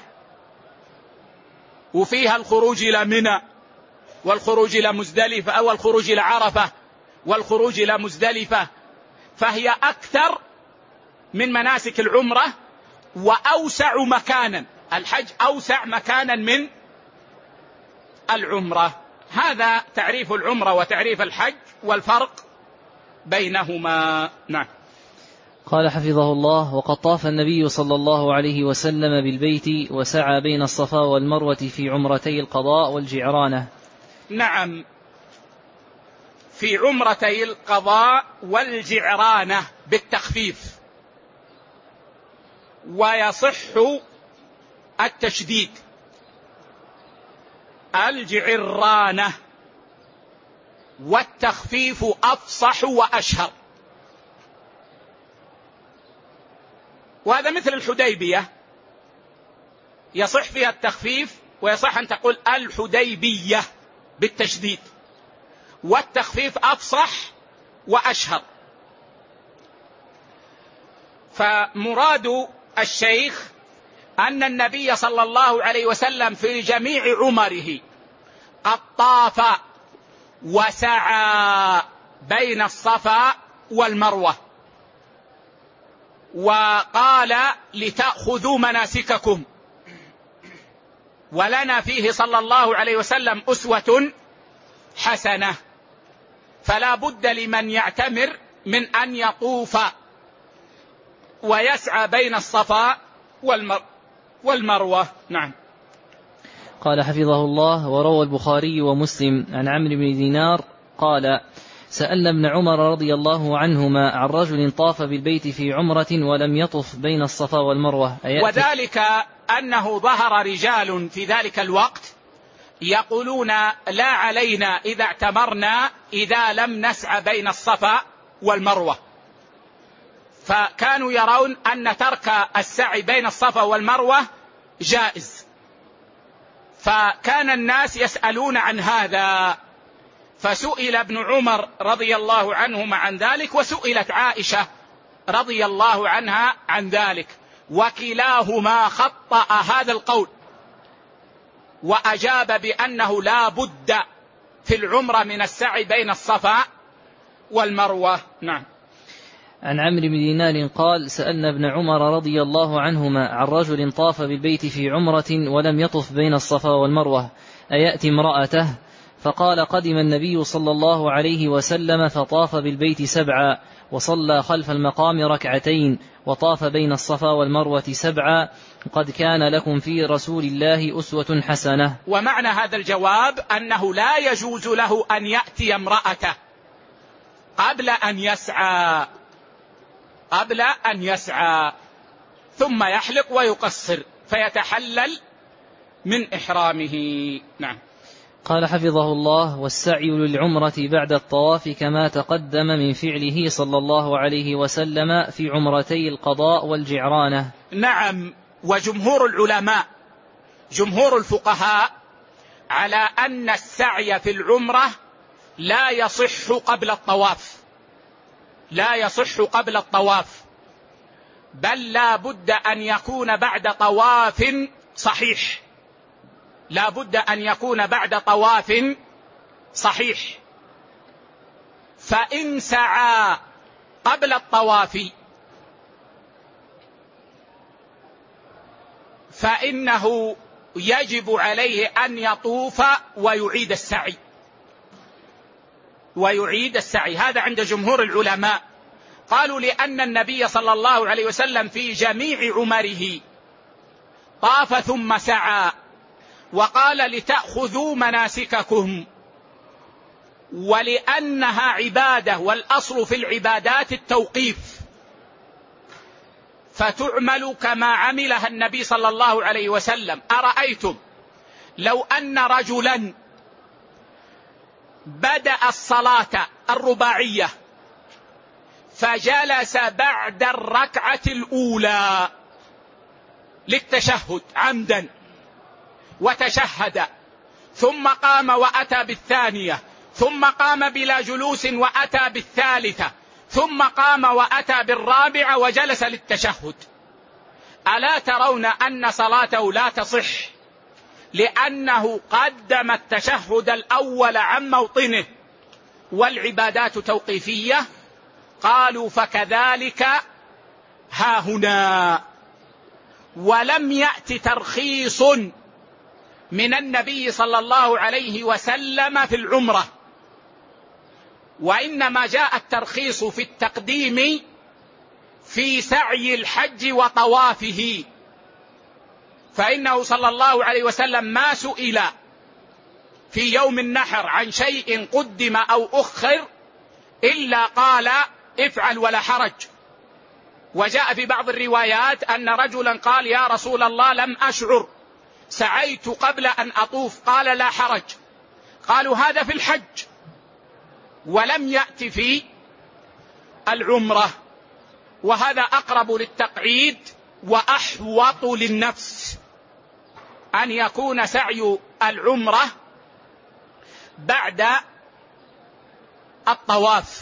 وفيها الخروج إلى منى، والخروج إلى مزدلفة، أو الخروج إلى عرفة، والخروج إلى مزدلفة، فهي أكثر من مناسك العمرة وأوسع مكانا. الحج أوسع مكانا من العمرة. هذا تعريف العمرة وتعريف الحج والفرق بينهما. نعم. قال حفظه الله: وقد طاف النبي صلى الله عليه وسلم بالبيت وسعى بين الصفا والمروة في عمرتي القضاء والجعرانة. نعم، في عمرتي القضاء والجعرانة بالتخفيف، ويصح التشديد الجعرانة، والتخفيف أفصح وأشهر. وهذا مثل الحديبية، يصح فيها التخفيف، ويصح أن تقول الحديبية بالتشديد، والتخفيف أفصح وأشهر. فمراد الشيخ أن النبي صلى الله عليه وسلم في جميع عمره قد طاف وسعى بين الصفا والمروة، وقال: لتأخذوا مناسككم. ولنا فيه صلى الله عليه وسلم أسوة حسنة. فلا بد لمن يعتمر من أن يطوف ويسعى بين الصفا والمروة. نعم. قال حفظه الله: وروى البخاري ومسلم عن عمرو بن دينار قال: سألنا ابن عمر رضي الله عنهما عن رجل طاف بالبيت في عمرة ولم يطف بين الصفا والمروة. وذلك أنه ظهر رجال في ذلك الوقت يقولون: لا علينا إذا اعتمرنا إذا لم نسعى بين الصفا والمروة. فكانوا يرون أن ترك السعي بين الصفا والمروة جائز، فكان الناس يسألون عن هذا. فسئل ابن عمر رضي الله عنهما عن ذلك، وسئلت عائشة رضي الله عنها عن ذلك، وكلاهما خطأ هذا القول، وأجاب بأنه لا بد في العمرة من السعي بين الصفا والمروة. نعم. عن عمرو بن دينار قال: سألنا ابن عمر رضي الله عنهما عن رجل طاف بالبيت في عمرة ولم يطف بين الصفا والمروة أيأتي امرأته؟ فقال قدم النبي صلى الله عليه وسلم فطاف بالبيت سبعا وصلى خلف المقام ركعتين وطاف بين الصفا والمروة سبعا قد كان لكم في رسول الله أسوة حسنة. ومعنى هذا الجواب أنه لا يجوز له أن يأتي امرأته قبل أن يسعى قبل أن يسعى ثم يحلق ويقصر فيتحلل من إحرامه. نعم. قال حفظه الله: والسعي للعمرة بعد الطواف كما تقدم من فعله صلى الله عليه وسلم في عمرتي القضاء والجعرانة. نعم. وجمهور العلماء جمهور الفقهاء على أن السعي في العمرة لا يصح قبل الطواف لا يصح قبل الطواف بل لا بد أن يكون بعد طواف صحيح لا بد أن يكون بعد طواف صحيح. فإن سعى قبل الطواف فإنه يجب عليه أن يطوف ويعيد السعي ويعيد السعي هذا عند جمهور العلماء. قالوا لأن النبي صلى الله عليه وسلم في جميع عمره طاف ثم سعى، وقال لتأخذوا مناسككم، ولأنها عبادة والأصل في العبادات التوقيف فتعمل كما عملها النبي صلى الله عليه وسلم. أرأيتم لو أن رجلا بدأ الصلاة الرباعية فجلس بعد الركعة الأولى للتشهد عمدا وتشهد ثم قام وأتى بالثانية ثم قام بلا جلوس وأتى بالثالثة ثم قام وأتى بالرابعة وجلس للتشهد، ألا ترون أن صلاته لا تصح لأنه قدم التشهد الأول عن موطنه والعبادات توقيفية؟ قالوا فكذلك ها هنا. ولم يأت ترخيص من النبي صلى الله عليه وسلم في العمرة، وإنما جاء الترخيص في التقديم في سعي الحج وطوافه، فإنه صلى الله عليه وسلم ما سئل في يوم النحر عن شيء قدم أو أخر إلا قال افعل ولا حرج. وجاء في بعض الروايات أن رجلا قال يا رسول الله لم أشعر سعيت قبل أن أطوف، قال لا حرج. قالوا هذا في الحج ولم يأتي في العمرة، وهذا أقرب للتقعيد وأحوط للنفس أن يكون سعي العمرة بعد الطواف.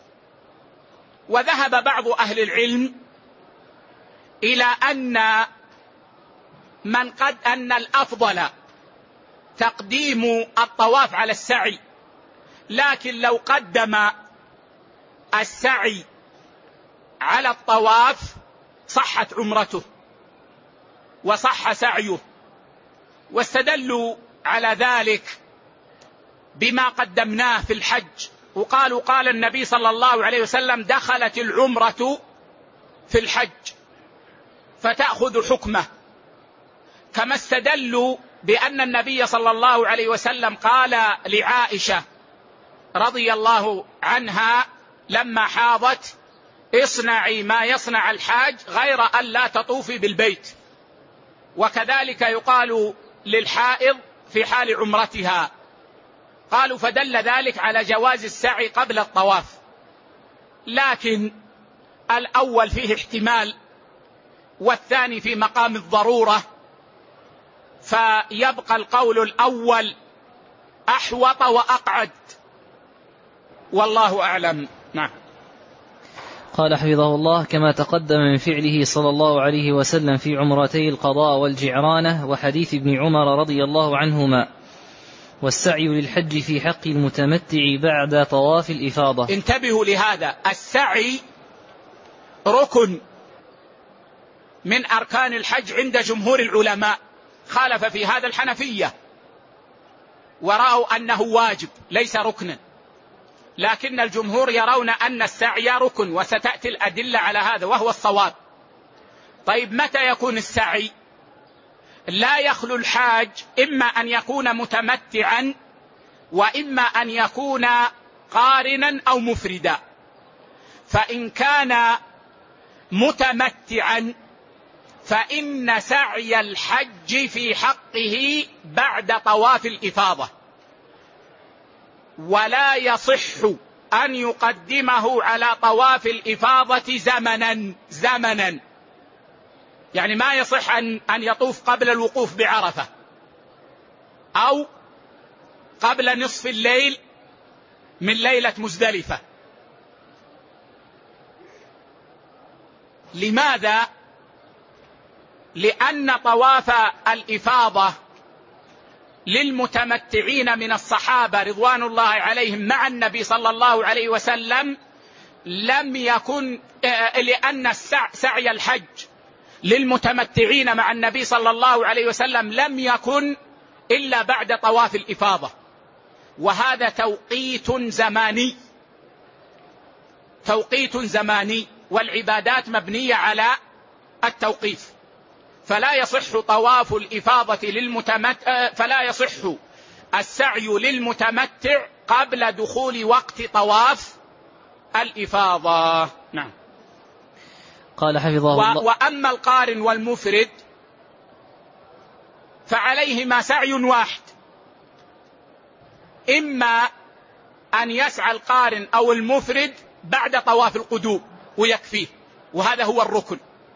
وذهب بعض أهل العلم إلى أن من قد أن الأفضل تقديم الطواف على السعي، لكن لو قدم السعي على الطواف صحت عمرته وصح سعيه، واستدلوا على ذلك بما قدمناه في الحج، وقالوا قال النبي صلى الله عليه وسلم دخلت العمرة في الحج فتأخذ حكمه، كما استدلوا بأن النبي صلى الله عليه وسلم قال لعائشة رضي الله عنها لما حاضت اصنعي ما يصنع الحاج غير أن لا تطوفي بالبيت، وكذلك يقال للحائض في حال عمرتها. قالوا فدل ذلك على جواز السعي قبل الطواف، لكن الأول فيه احتمال والثاني في مقام الضرورة، فيبقى القول الأول أحوط وأقعد، والله أعلم. نعم. قال حفظه الله: كما تقدم من فعله صلى الله عليه وسلم في عمرتي القضاء والجعرانة وحديث ابن عمر رضي الله عنهما. والسعي للحج في حق المتمتع بعد طواف الإفاضة. انتبهوا لهذا، السعي ركن من أركان الحج عند جمهور العلماء، خالف في هذا الحنفية، ورأوا أنه واجب ليس ركنا، لكن الجمهور يرون أن السعي ركن، وستأتي الأدلة على هذا وهو الصواب. طيب متى يكون السعي؟ لا يخلو الحاج إما أن يكون متمتعا وإما أن يكون قارنا أو مفردا. فإن كان متمتعا فإن سعي الحج في حقه بعد طواف الإفاضة، ولا يصح أن يقدمه على طواف الإفاضة زمنا زمنا يعني ما يصح أن أن يطوف قبل الوقوف بعرفة أو قبل نصف الليل من ليلة مزدلفة. لماذا؟ لأن طواف الإفاضة للمتمتعين من الصحابة رضوان الله عليهم مع النبي صلى الله عليه وسلم لم يكن، لأن سعي الحج للمتمتعين مع النبي صلى الله عليه وسلم لم يكن إلا بعد طواف الإفاضة، وهذا توقيت زماني توقيت زماني والعبادات مبنية على التوقيف، فلا يصح طواف الإفاضة للمتمتع فلا يصح السعي للمتمتع قبل دخول وقت طواف الإفاضة. نعم. قال حفظه الله: وأما القارن والمفرد فعليهما سعي واحد، إما أن يسعى القارن أو المفرد بعد طواف القدوم ويكفيه وهذا هو الركن،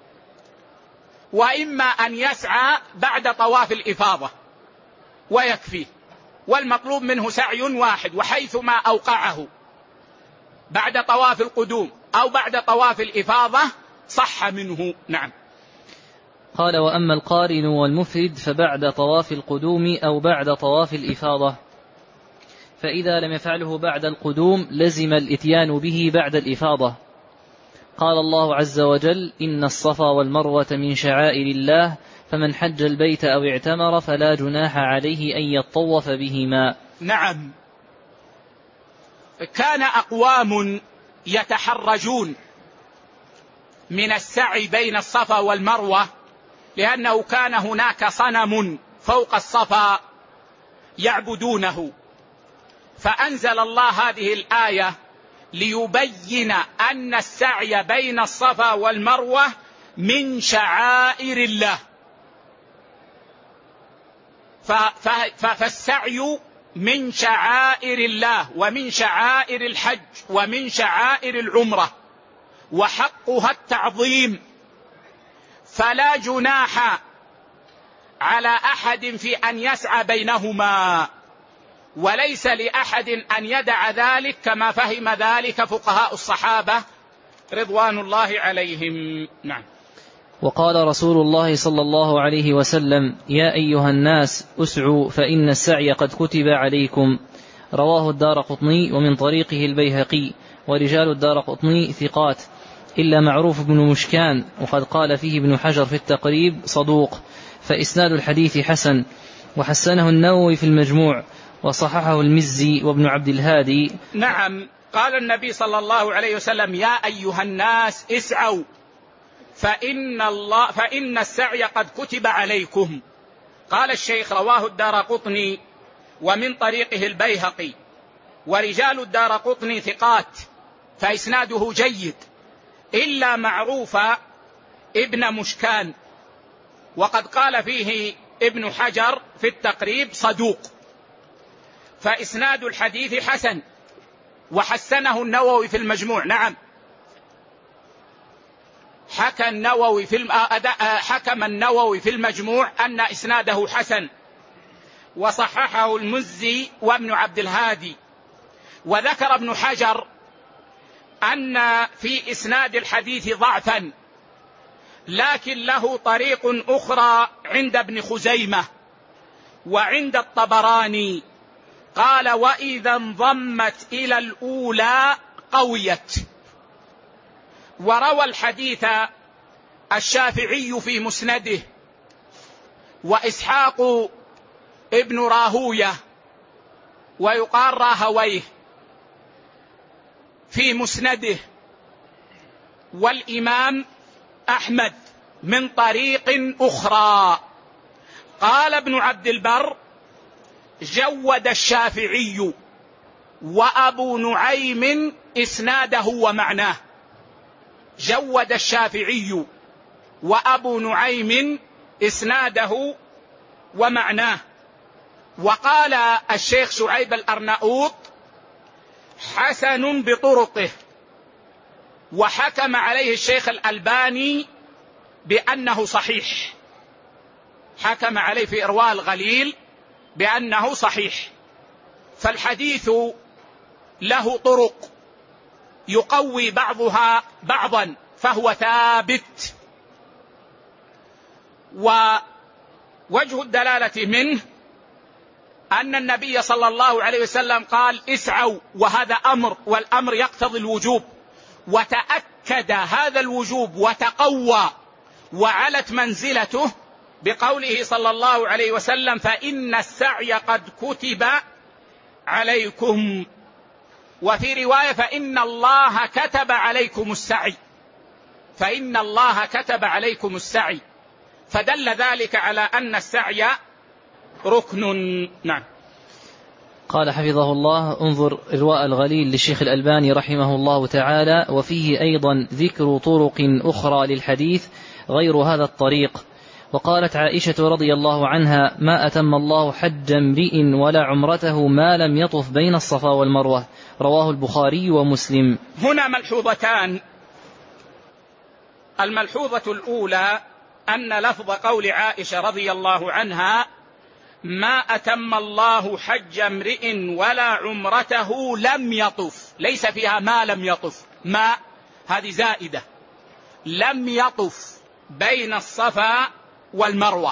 وإما أن يسعى بعد طواف الإفاضة ويكفيه، والمطلوب منه سعي واحد، وحيثما أوقعه بعد طواف القدوم أو بعد طواف الإفاضة صح منه. نعم. قال: وأما القارن والمفرد فبعد طواف القدوم أو بعد طواف الإفاضة، فإذا لم يفعله بعد القدوم لزم الإتيان به بعد الإفاضة. قال الله عز وجل: إن الصفا والمروة من شعائر الله فمن حج البيت أو اعتمر فلا جناح عليه أن يطوف بهما. نعم. كان أقوام يتحرجون من السعي بين الصفا والمروة لأنه كان هناك صنم فوق الصفا يعبدونه، فأنزل الله هذه الآية ليبين أن السعي بين الصفا والمروة من شعائر الله، فالسعي من شعائر الله ومن شعائر الحج ومن شعائر العمرة، وحقها التعظيم، فلا جناح على أحد في أن يسعى بينهما، وليس لأحد أن يدع ذلك كما فهم ذلك فقهاء الصحابة رضوان الله عليهم. نعم. وقال رسول الله صلى الله عليه وسلم: يا أيها الناس أسعوا فإن السعي قد كتب عليكم. رواه الدارقطني ومن طريقه البيهقي، ورجال الدارقطني ثقات إلا معروف بن مشكان، وقد قال فيه ابن حجر في التقريب صدوق، فإسناد الحديث حسن، وحسنه النووي في المجموع، وصححه المزي وابن عبد الهادي. نعم. قال النبي صلى الله عليه وسلم: يا أيها الناس اسعوا فإن, الله فإن السعي قد كتب عليكم. قال الشيخ: رواه الدارقطني ومن طريقه البيهقي، ورجال الدارقطني ثقات، فإسناده جيد إلا معروف ابن مشكان، وقد قال فيه ابن حجر في التقريب صدوق، فإسناد الحديث حسن، وحسنه النووي في المجموع. نعم. حكى النووي في حكم النووي في المجموع أن إسناده حسن، وصححه المزي وابن عبد الهادي. وذكر ابن حجر أن في إسناد الحديث ضعفا، لكن له طريق أخرى عند ابن خزيمة وعند الطبراني. قال: وإذا انضمت إلى الأولى قويت. وروى الحديث الشافعي في مسنده، وإسحاق ابن راهوية ويقال راهويه في مسنده، والإمام أحمد من طريق أخرى. قال ابن عبد البر: جود الشافعي وأبو نعيم إسناده ومعناه. جود الشافعي وأبو نعيم إسناده ومعناه. وقال الشيخ شعيب الأرناؤوط: حسن بطرقه. وحكم عليه الشيخ الألباني بأنه صحيح، حكم عليه في إرواء الغليل بأنه صحيح. فالحديث له طرق يقوي بعضها بعضا، فهو ثابت. ووجه الدلالة منه أن النبي صلى الله عليه وسلم قال: اسعوا، وهذا أمر، والأمر يقتضي الوجوب، وتأكد هذا الوجوب وتقوى وعلت منزلته بقوله صلى الله عليه وسلم: فإن السعي قد كتب عليكم. وفي رواية: فإن الله كتب عليكم السعي، فإن الله كتب عليكم السعي، فدل ذلك على أن السعي ركن. نعم. قال حفظه الله: انظر إرواء الغليل للشيخ الألباني رحمه الله تعالى، وفيه أيضا ذكر طرق أخرى للحديث غير هذا الطريق. وقالت عائشة رضي الله عنها: ما أتم الله حج امرئ ولا عمرته ما لم يطف بين الصفا والمروة. رواه البخاري ومسلم. هنا ملحوظتان. الملحوظة الأولى أن لفظ قول عائشة رضي الله عنها: ما أتم الله حج امرئ ولا عمرته لم يطف، ليس فيها ما لم يطف، ما هذه زائدة، لم يطف بين الصفا والمروة.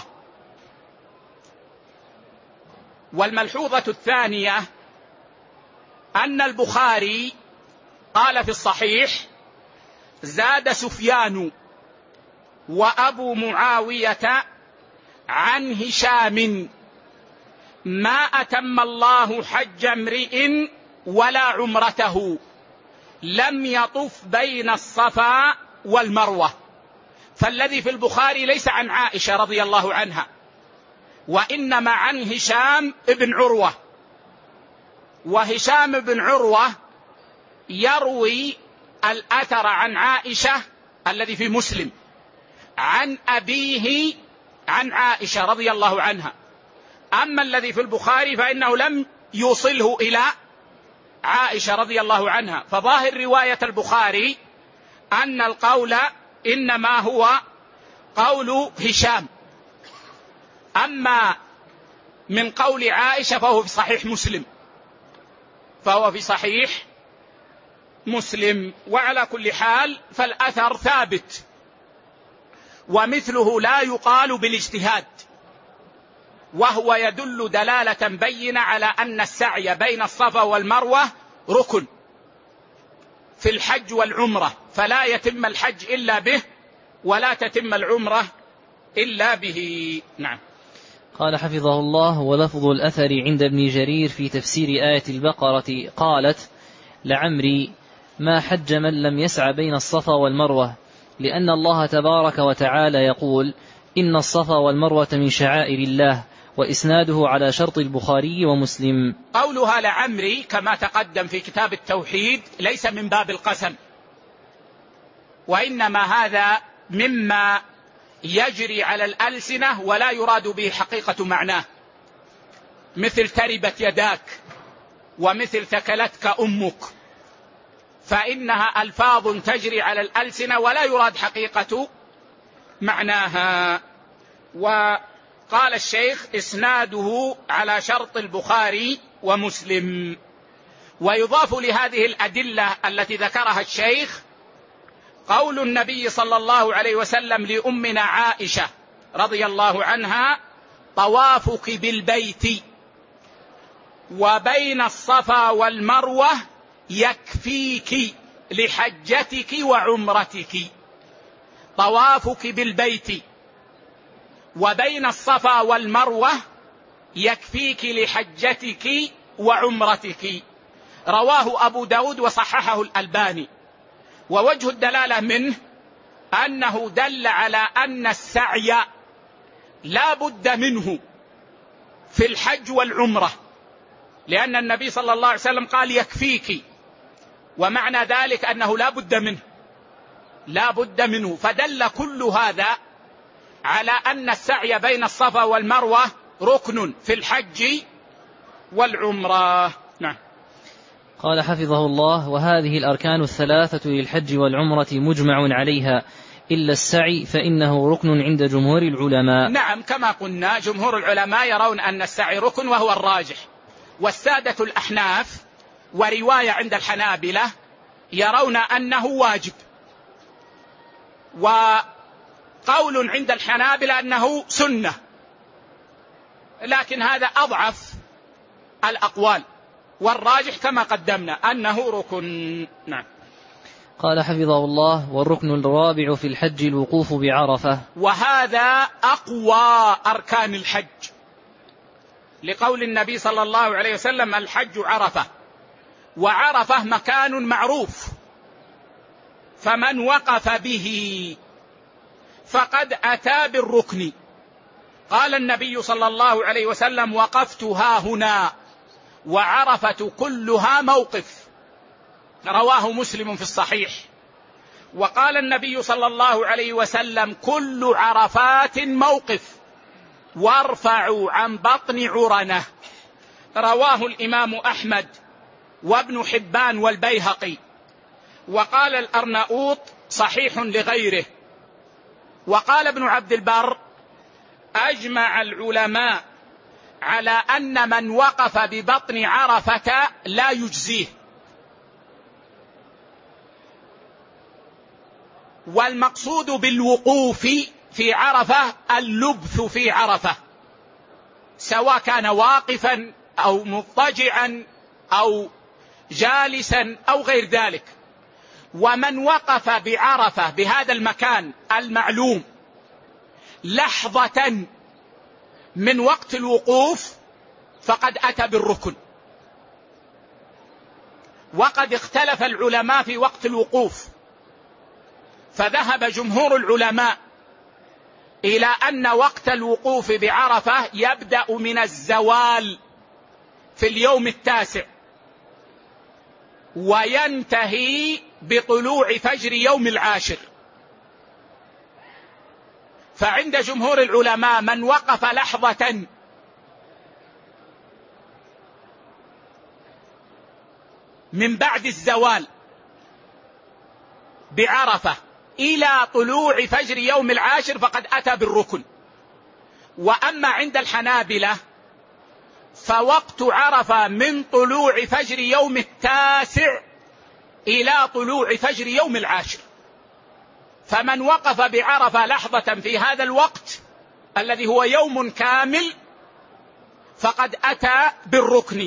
والملحوظة الثانية أن البخاري قال في الصحيح: زاد سفيان وأبو معاوية عن هشام: ما أتم الله حج امرئ ولا عمرته لم يطف بين الصفا والمروة. فالذي في البخاري ليس عن عائشة رضي الله عنها، وإنما عن هشام بن عروة. وهشام بن عروة يروي الأثر عن عائشة الذي في مسلم عن أبيه عن عائشة رضي الله عنها. أما الذي في البخاري فإنه لم يوصله إلى عائشة رضي الله عنها. فظاهر رواية البخاري أن القول إنما هو قول هشام، أما من قول عائشة فهو في صحيح مسلم، فهو في صحيح مسلم. وعلى كل حال فالأثر ثابت، ومثله لا يقال بالاجتهاد، وهو يدل دلالة بينة على أن السعي بين الصفا والمروة ركن في الحج والعمرة، فلا يتم الحج إلا به ولا تتم العمرة إلا به. نعم. قال حفظه الله: ولفظ الأثر عند ابن جرير في تفسير آية البقرة قالت: لعمري ما حج من لم يسعى بين الصفا والمروة، لأن الله تبارك وتعالى يقول: إن الصفا والمروة من شعائر الله، وإسناده على شرط البخاري ومسلم. قولها لعمري كما تقدم في كتاب التوحيد ليس من باب القسم، وإنما هذا مما يجري على الألسنة ولا يراد به حقيقة معناه، مثل تربت يداك ومثل ثكلتك أمك، فإنها ألفاظ تجري على الألسنة ولا يراد حقيقة معناها. وقال الشيخ: إسناده على شرط البخاري ومسلم. ويضاف لهذه الأدلة التي ذكرها الشيخ قول النبي صلى الله عليه وسلم لأمنا عائشة رضي الله عنها: طوافك بالبيت وبين الصفا والمروة يكفيك لحجتك وعمرتك. طوافك بالبيت وبين الصفا والمروة يكفيك لحجتك وعمرتك. رواه أبو داود وصححه الألباني. ووجه الدلالة منه أنه دل على أن السعي لا بد منه في الحج والعمرة، لأن النبي صلى الله عليه وسلم قال يكفيك، ومعنى ذلك أنه لا بد منه لا بد منه فدل كل هذا على أن السعي بين الصفا والمروة ركن في الحج والعمرة. نعم. قال حفظه الله: وهذه الأركان الثلاثة للحج والعمرة مجمع عليها إلا السعي فإنه ركن عند جمهور العلماء. نعم، كما قلنا جمهور العلماء يرون أن السعي ركن وهو الراجح، والسادة الأحناف ورواية عند الحنابلة يرون أنه واجب، وقول عند الحنابلة أنه سنة، لكن هذا أضعف الأقوال، والراجح كما قدمنا أنه ركن. نعم. قال حفظه الله: والركن الرابع في الحج الوقوف بعرفة. وهذا أقوى أركان الحج، لقول النبي صلى الله عليه وسلم: الحج عرفة. وعرفة مكان معروف، فمن وقف به فقد أتى بالركن. قال النبي صلى الله عليه وسلم: وقفت ها هنا، وعرفة كلها موقف. رواه مسلم في الصحيح. وقال النبي صلى الله عليه وسلم: كل عرفات موقف، وارفعوا عن بطن عرنة. رواه الإمام أحمد وابن حبان والبيهقي. وقال الأرناؤوط: صحيح لغيره. وقال ابن عبد البر: أجمع العلماء على أن من وقف ببطن عرفة لا يجزيه. والمقصود بالوقوف في عرفة اللبث في عرفة، سواء كان واقفا أو مضطجعا أو جالسا أو غير ذلك. ومن وقف بعرفة بهذا المكان المعلوم لحظة من وقت الوقوف فقد أتى بالركن. وقد اختلف العلماء في وقت الوقوف، فذهب جمهور العلماء إلى أن وقت الوقوف بعرفة يبدأ من الزوال في اليوم التاسع وينتهي بطلوع فجر يوم العاشر. فعند جمهور العلماء من وقف لحظة من بعد الزوال بعرفة إلى طلوع فجر يوم العاشر فقد أتى بالركن. وأما عند الحنابلة فوقت عرفة من طلوع فجر يوم التاسع إلى طلوع فجر يوم العاشر. فمن وقف بعرفة لحظة في هذا الوقت الذي هو يوم كامل فقد أتى بالركن.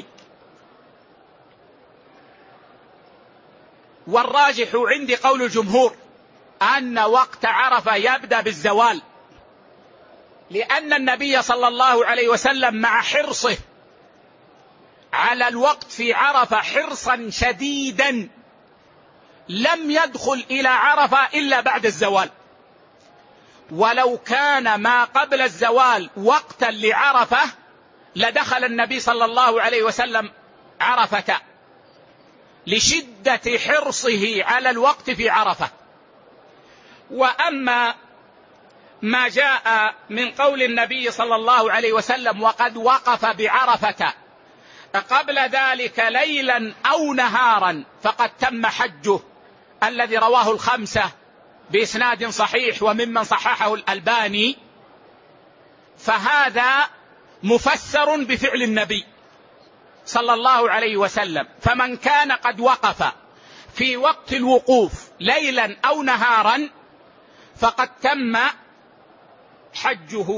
والراجح عندي قول الجمهور أن وقت عرفة يبدأ بالزوال، لأن النبي صلى الله عليه وسلم مع حرصه على الوقت في عرفة حرصا شديدا لم يدخل إلى عرفة إلا بعد الزوال. ولو كان ما قبل الزوال وقتا لعرفة لدخل النبي صلى الله عليه وسلم عرفة لشدة حرصه على الوقت في عرفة. وأما ما جاء من قول النبي صلى الله عليه وسلم: وقد وقف بعرفة قبل ذلك ليلا أو نهارا فقد تم حجه، الذي رواه الخمسة بإسناد صحيح وممن صححه الألباني، فهذا مفسر بفعل النبي صلى الله عليه وسلم. فمن كان قد وقف في وقت الوقوف ليلا أو نهارا فقد تم حجه.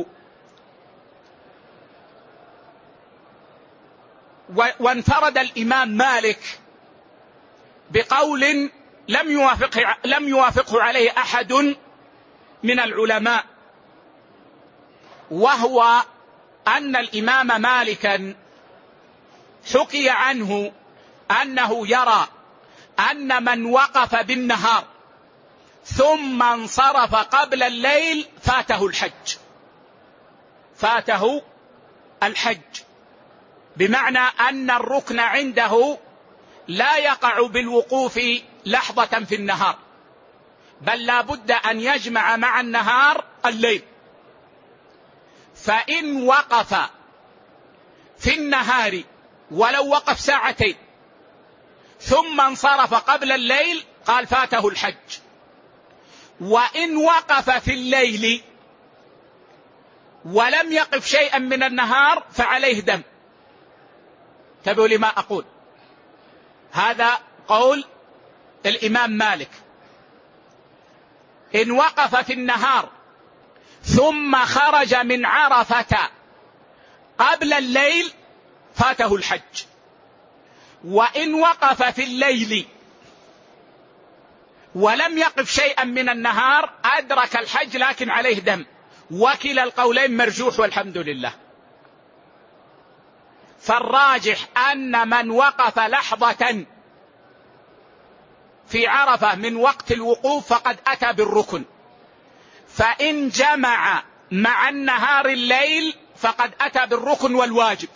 وانفرد الإمام مالك بقول لم يوافقه, لم يوافقه عليه أحد من العلماء، وهو أن الإمام مالكا حكي عنه أنه يرى أن من وقف بالنهار ثم انصرف قبل الليل فاته الحج، فاته الحج، بمعنى أن الركن عنده لا يقع بالوقوف لحظة في النهار، بل لا بد أن يجمع مع النهار الليل. فإن وقف في النهار ولو وقف ساعتين ثم انصرف قبل الليل قال فاته الحج. وإن وقف في الليل ولم يقف شيئا من النهار فعليه دم. انتبهوا لما أقول، هذا قول الإمام مالك. إن وقف في النهار ثم خرج من عرفة قبل الليل فاته الحج، وإن وقف في الليل ولم يقف شيئا من النهار أدرك الحج لكن عليه دم. وكلا القولين مرجوح والحمد لله. فالراجح أن من وقف لحظة في عرفة من وقت الوقوف فقد أتى بالركن، فإن جمع مع النهار الليل فقد أتى بالركن والواجب،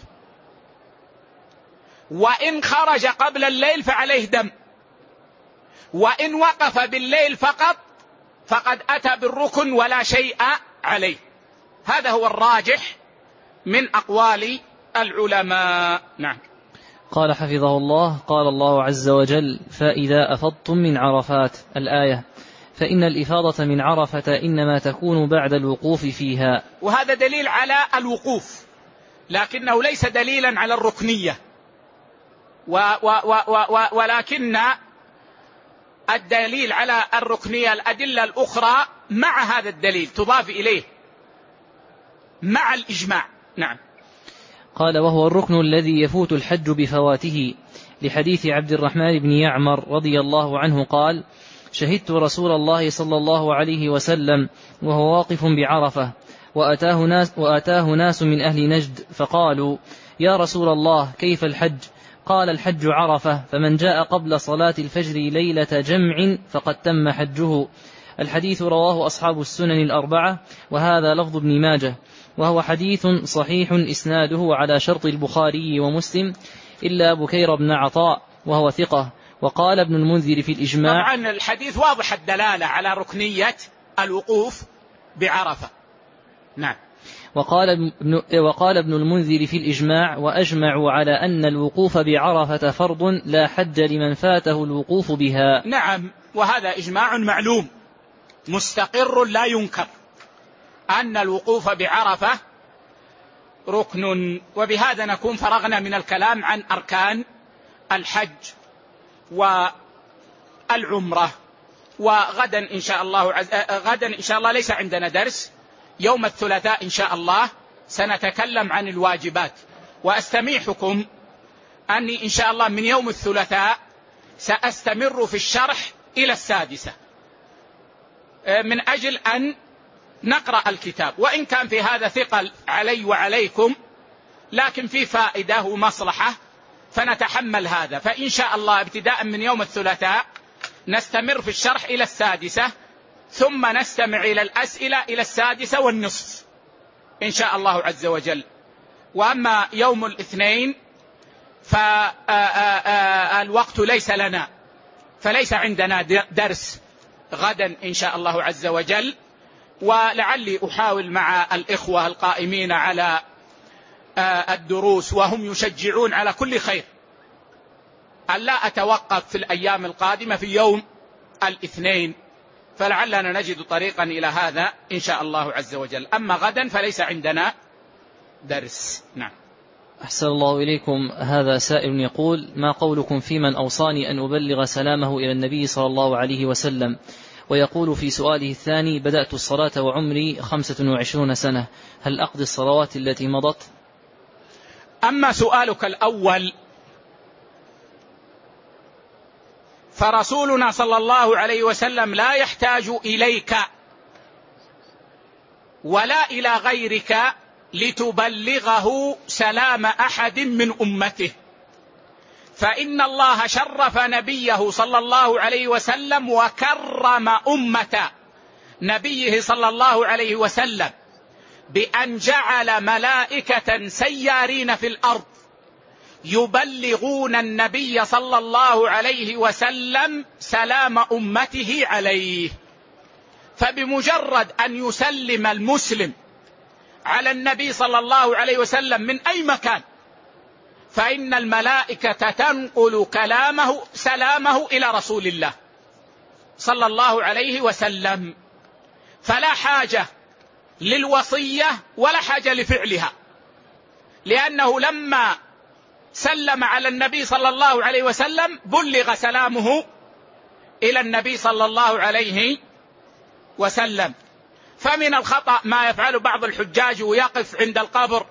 وإن خرج قبل الليل فعليه دم، وإن وقف بالليل فقط فقد أتى بالركن ولا شيء عليه. هذا هو الراجح من أقوال العلماء. نعم. قال حفظه الله: قال الله عز وجل: فإذا أفضتم من عرفات، الآية. فإن الإفاضة من عرفة إنما تكون بعد الوقوف فيها. وهذا دليل على الوقوف، لكنه ليس دليلا على الركنية، و و و و ولكن الدليل على الركنية الأدلة الأخرى مع هذا الدليل تضاف إليه مع الإجماع. نعم. قال: وهو الركن الذي يفوت الحج بفواته، لحديث عبد الرحمن بن يعمر رضي الله عنه قال: شهدت رسول الله صلى الله عليه وسلم وهو واقف بعرفة، وأتاه ناس, وأتاه ناس من أهل نجد فقالوا: يا رسول الله كيف الحج؟ قال: الحج عرفة، فمن جاء قبل صلاة الفجر ليلة جمع فقد تم حجه. الحديث رواه أصحاب السنن الأربعة، وهذا لفظ ابن ماجه، وهو حديث صحيح إسناده على شرط البخاري ومسلم إلا بكير بن عطاء وهو ثقة. وقال ابن المنذر في الإجماع: طبعا الحديث واضح الدلالة على ركنية الوقوف بعرفة. نعم. وقال ابن, وقال ابن المنذر في الإجماع: وأجمعوا على أن الوقوف بعرفة فرض لا حج لمن فاته الوقوف بها. نعم، وهذا إجماع معلوم مستقر لا ينكر أن الوقوف بعرفة ركن. وبهذا نكون فرغنا من الكلام عن أركان الحج والعمرة. وغدا إن شاء الله عز... غدا إن شاء الله ليس عندنا درس، يوم الثلاثاء إن شاء الله سنتكلم عن الواجبات. وأستميحكم أني إن شاء الله من يوم الثلاثاء سأستمر في الشرح إلى السادسة من أجل أن نقرأ الكتاب، وإن كان في هذا ثقل علي وعليكم لكن في فائدة ومصلحة فنتحمل هذا. فإن شاء الله ابتداء من يوم الثلاثاء نستمر في الشرح إلى السادسة، ثم نستمع إلى الأسئلة إلى السادسة والنصف إن شاء الله عز وجل. وأما يوم الاثنين فالوقت ليس لنا، فليس عندنا درس غدا إن شاء الله عز وجل. ولعلي أحاول مع الإخوة القائمين على الدروس وهم يشجعون على كل خير ألا أتوقف في الأيام القادمة في يوم الاثنين، فلعلنا نجد طريقا إلى هذا إن شاء الله عز وجل. أما غدا فليس عندنا درس. نعم. أحسن الله إليكم. هذا سائل يقول: ما قولكم في من أوصاني أن أبلغ سلامه إلى النبي صلى الله عليه وسلم، ويقول في سؤاله الثاني: بدأت الصلاة وعمري خمسة وعشرون سنة، هل أقضي الصلوات التي مضت؟ أما سؤالك الأول فرسولنا صلى الله عليه وسلم لا يحتاج إليك ولا إلى غيرك لتبلغه سلام أحد من أمته، فإن الله شرف نبيه صلى الله عليه وسلم وكرم أمة نبيه صلى الله عليه وسلم بأن جعل ملائكة سيارين في الأرض يبلغون النبي صلى الله عليه وسلم سلام أمته عليه. فبمجرد أن يسلم المسلم على النبي صلى الله عليه وسلم من أي مكان فإن الملائكة تنقل كلامه سلامه إلى رسول الله صلى الله عليه وسلم. فلا حاجة للوصية ولا حاجة لفعلها، لأنه لما سلم على النبي صلى الله عليه وسلم بلغ سلامه إلى النبي صلى الله عليه وسلم. فمن الخطأ ما يفعل بعض الحجاج ويقف عند القبر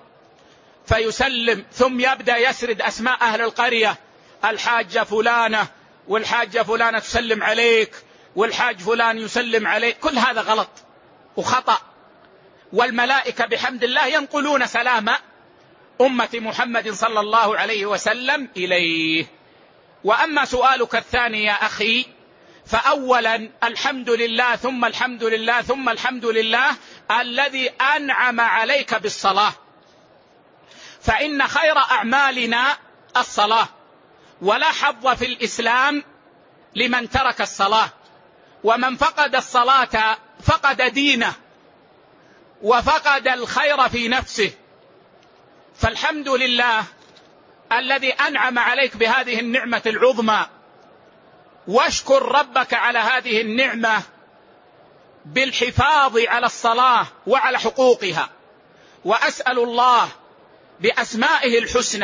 فيسلم ثم يبدأ يسرد أسماء أهل القرية، الحاجة فلانة والحاجة فلانة تسلم عليك والحاج فلان يسلم عليك. كل هذا غلط وخطأ، والملائكة بحمد الله ينقلون سلام أمة محمد صلى الله عليه وسلم إليه. وأما سؤالك الثاني يا أخي، فأولا الحمد لله ثم الحمد لله ثم الحمد لله الذي أنعم عليك بالصلاة، فإن خير أعمالنا الصلاة، ولا حظ في الإسلام لمن ترك الصلاة، ومن فقد الصلاة فقد دينه وفقد الخير في نفسه. فالحمد لله الذي أنعم عليك بهذه النعمة العظمى، واشكر ربك على هذه النعمة بالحفاظ على الصلاة وعلى حقوقها. وأسأل الله بأسمائه الحسنى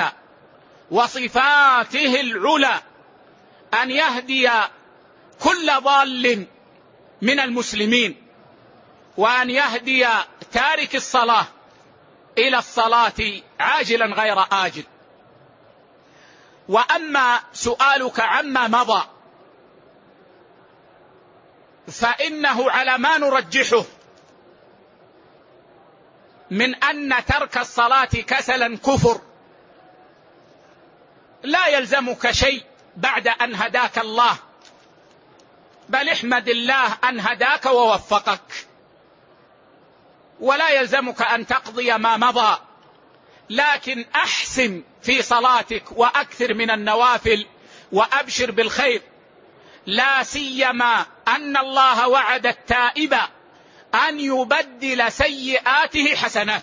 وصفاته العلى أن يهدي كل ضال من المسلمين، وأن يهدي تارك الصلاة إلى الصلاة عاجلا غير آجل. وأما سؤالك عما مضى فإنه على ما نرجحه من أن ترك الصلاة كسلا كفر، لا يلزمك شيء بعد أن هداك الله، بل احمد الله أن هداك ووفقك، ولا يلزمك أن تقضي ما مضى، لكن أحسن في صلاتك وأكثر من النوافل وأبشر بالخير، لا سيما أن الله وعد التائب أن يبدل سيئاته حسنات.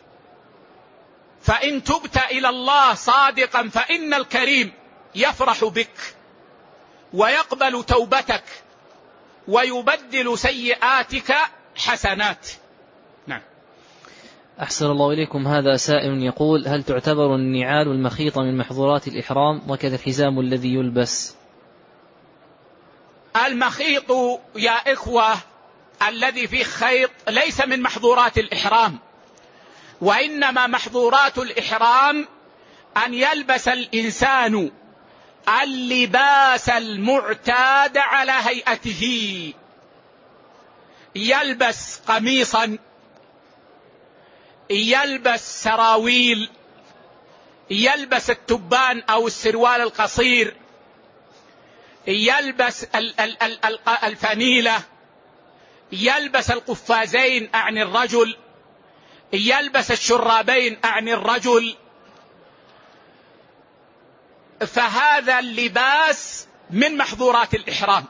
فإن تبت إلى الله صادقا فإن الكريم يفرح بك ويقبل توبتك ويبدل سيئاتك حسنات. نعم. أحسن الله إليكم. هذا سائل يقول: هل تعتبر النعال المخيطة من محظورات الإحرام، وكذا الحزام الذي يلبس؟ المخيط يا إخوة الذي فيه خيط ليس من محظورات الإحرام، وإنما محظورات الإحرام أن يلبس الإنسان اللباس المعتاد على هيئته، يلبس قميصا، يلبس سراويل، يلبس التبان أو السروال القصير، يلبس الفانيلة، يلبس القفازين أعني الرجل، يلبس الشرابين أعني الرجل. فهذا اللباس من محظورات الإحرام.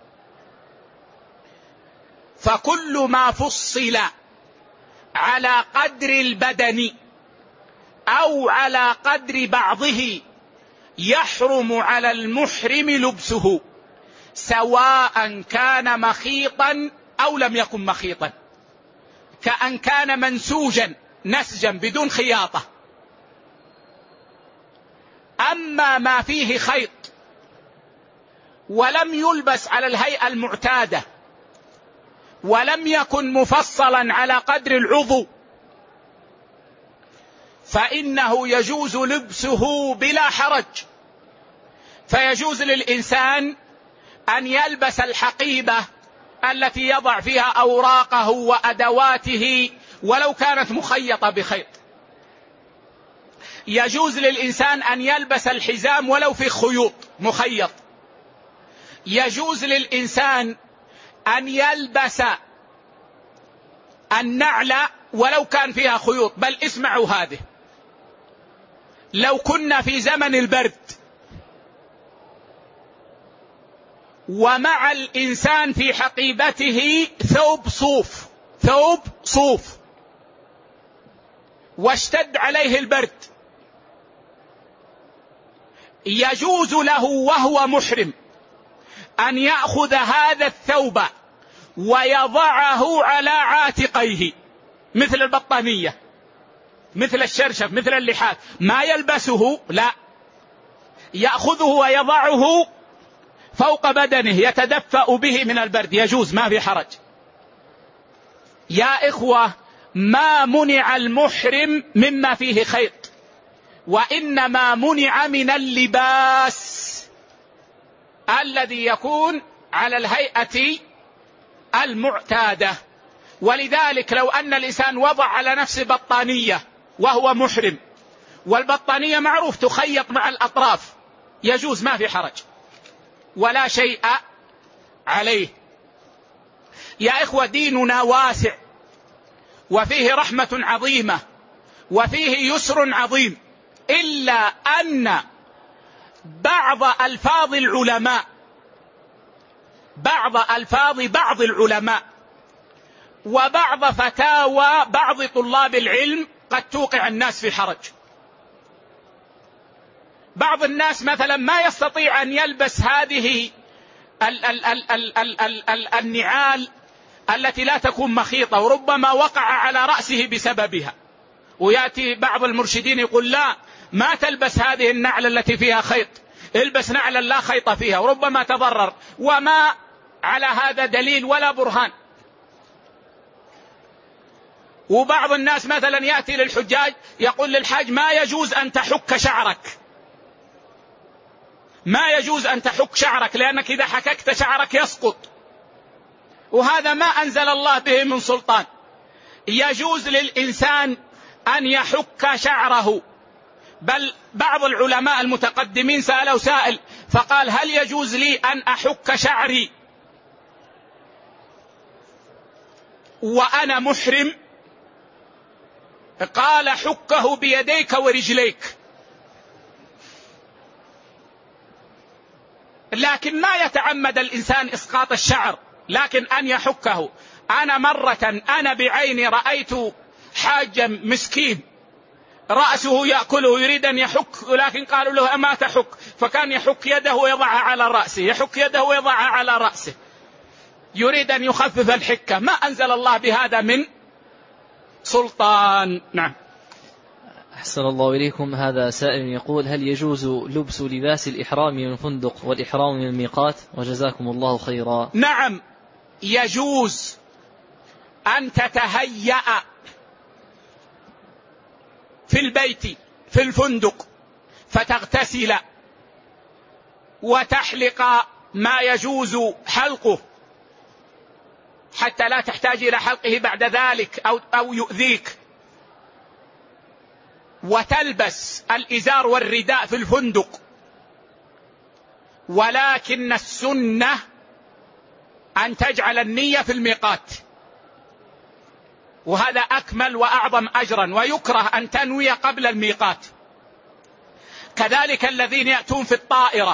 فكل ما فصل على قدر البدن أو على قدر بعضه يحرم على المحرم لبسه، سواء كان مخيطا أو لم يكن مخيطا، كأن كان منسوجا نسجا بدون خياطة. أما ما فيه خيط ولم يلبس على الهيئة المعتادة ولم يكن مفصلا على قدر العضو فإنه يجوز لبسه بلا حرج. فيجوز للإنسان أن يلبس الحقيبة التي يضع فيها أوراقه وأدواته ولو كانت مخيطة بخيط، يجوز للإنسان أن يلبس الحزام ولو في خيوط مخيط. يجوز للإنسان أن يلبس النعل ولو كان فيها خيوط. بل اسمعوا هذه، لو كنا في زمن البرد ومع الإنسان في حقيبته ثوب صوف ثوب صوف واشتد عليه البرد، يجوز له وهو محرم أن يأخذ هذا الثوب ويضعه على عاتقيه مثل البطانية، مثل الشرشف، مثل اللحاف، ما يلبسه، لا، يأخذه ويضعه فوق بدنه يتدفأ به من البرد، يجوز، ما في حرج. يا إخوة، ما منع المحرم مما فيه خيط، وإنما منع من اللباس الذي يكون على الهيئة المعتادة. ولذلك لو أن الإنسان وضع على نفسه بطانية وهو محرم، والبطانية معروف تخيط مع الأطراف، يجوز، ما في حرج ولا شيء عليه. يا إخوة، ديننا واسع وفيه رحمة عظيمة وفيه يسر عظيم، إلا أن بعض ألفاظ العلماء بعض ألفاظ بعض العلماء وبعض فتاوى بعض طلاب العلم قد توقع الناس في حرج. بعض الناس مثلا ما يستطيع أن يلبس هذه ال ال ال ال ال ال ال النعال التي لا تكون مخيطة وربما وقع على رأسه بسببها، ويأتي بعض المرشدين يقول لا، ما تلبس هذه النعل التي فيها خيط، البس نعلا لا خيط فيها وربما تضرر، وما على هذا دليل ولا برهان. وبعض الناس مثلا يأتي للحجاج يقول للحاج ما يجوز أن تحك شعرك، ما يجوز أن تحك شعرك لأنك إذا حككت شعرك يسقط، وهذا ما أنزل الله به من سلطان. يجوز للإنسان أن يحك شعره، بل بعض العلماء المتقدمين سألوا سائل فقال هل يجوز لي أن أحك شعري وأنا محرم؟ قال حكه بيديك ورجليك، لكن ما يتعمد الإنسان إسقاط الشعر، لكن أن يحكه. أنا مرة أنا بعيني رأيت حاجا مسكين رأسه يأكله يريد أن يحك، ولكن قالوا له أما تحك، فكان يحك يده ويضعها على رأسه، يحك يده ويضعها على رأسه، يريد أن يخفف الحكة. ما أنزل الله بهذا من سلطان. نعم. أحسن الله إليكم. هذا سائل يقول هل يجوز لبس لباس الإحرام من الفندق والإحرام من الميقات؟ وجزاكم الله خيرا. نعم، يجوز أن تتهيأ في البيت في الفندق فتغتسل وتحلق ما يجوز حلقه حتى لا تحتاج إلى حلقه بعد ذلك أو, أو يؤذيك، وتلبس الإزار والرداء في الفندق، ولكن السنة أن تجعل النية في الميقات، وهذا أكمل وأعظم أجرا، ويكره أن تنوي قبل الميقات. كذلك الذين يأتون في الطائرة،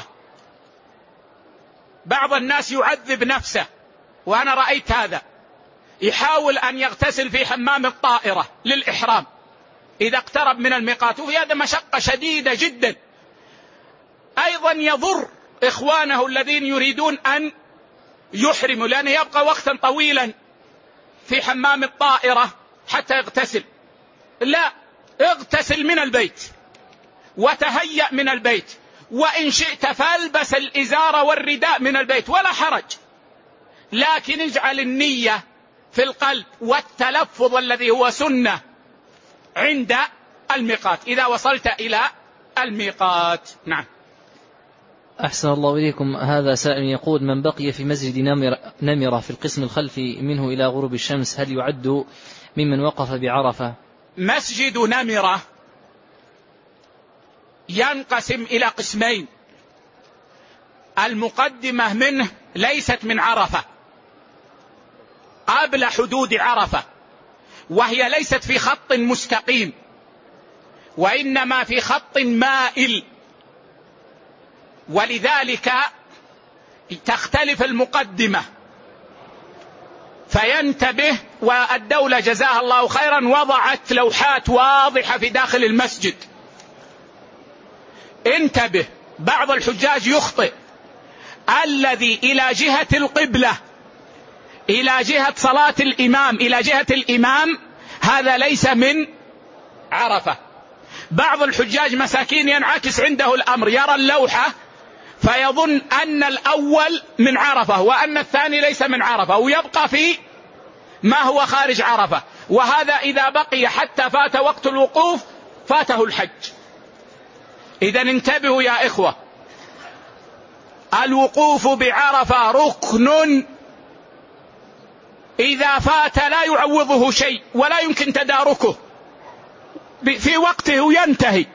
بعض الناس يعذب نفسه، وأنا رأيت هذا، يحاول أن يغتسل في حمام الطائرة للإحرام إذا اقترب من الميقات، وفي هذا مشقة شديدة جدا، أيضا يضر إخوانه الذين يريدون أن يحرموا، لأنه يبقى وقتا طويلا في حمام الطائرة حتى يغتسل. لا، اغتسل من البيت وتهيأ من البيت، وإن شئت فالبس الإزار والرداء من البيت ولا حرج، لكن اجعل النية في القلب والتلفظ الذي هو سنة عند الميقات إذا وصلت إلى الميقات. نعم. أحسن الله إليكم. هذا سائل يقول من بقي في مسجد نمرة في القسم الخلفي منه إلى غروب الشمس هل يعد ممن وقف بعرفة؟ مسجد نمرة ينقسم إلى قسمين. المقدمة منه ليست من عرفة، قبل حدود عرفة، وهي ليست في خط مستقيم وإنما في خط مائل، ولذلك تختلف المقدمة. فينتبه، والدولة جزاها الله خيرا وضعت لوحات واضحة في داخل المسجد. انتبه، بعض الحجاج يخطئ. الذي إلى جهة القبلة، إلى جهة صلاة الإمام، إلى جهة الإمام، هذا ليس من عرفة. بعض الحجاج مساكين ينعكس عنده الأمر، يرى اللوحة فيظن أن الأول من عرفة وأن الثاني ليس من عرفة، ويبقى في ما هو خارج عرفة، وهذا إذا بقي حتى فات وقت الوقوف فاته الحج. إذن انتبهوا يا إخوة، الوقوف بعرفة ركن، إذا فات لا يعوضه شيء ولا يمكن تداركه، في وقته ينتهي.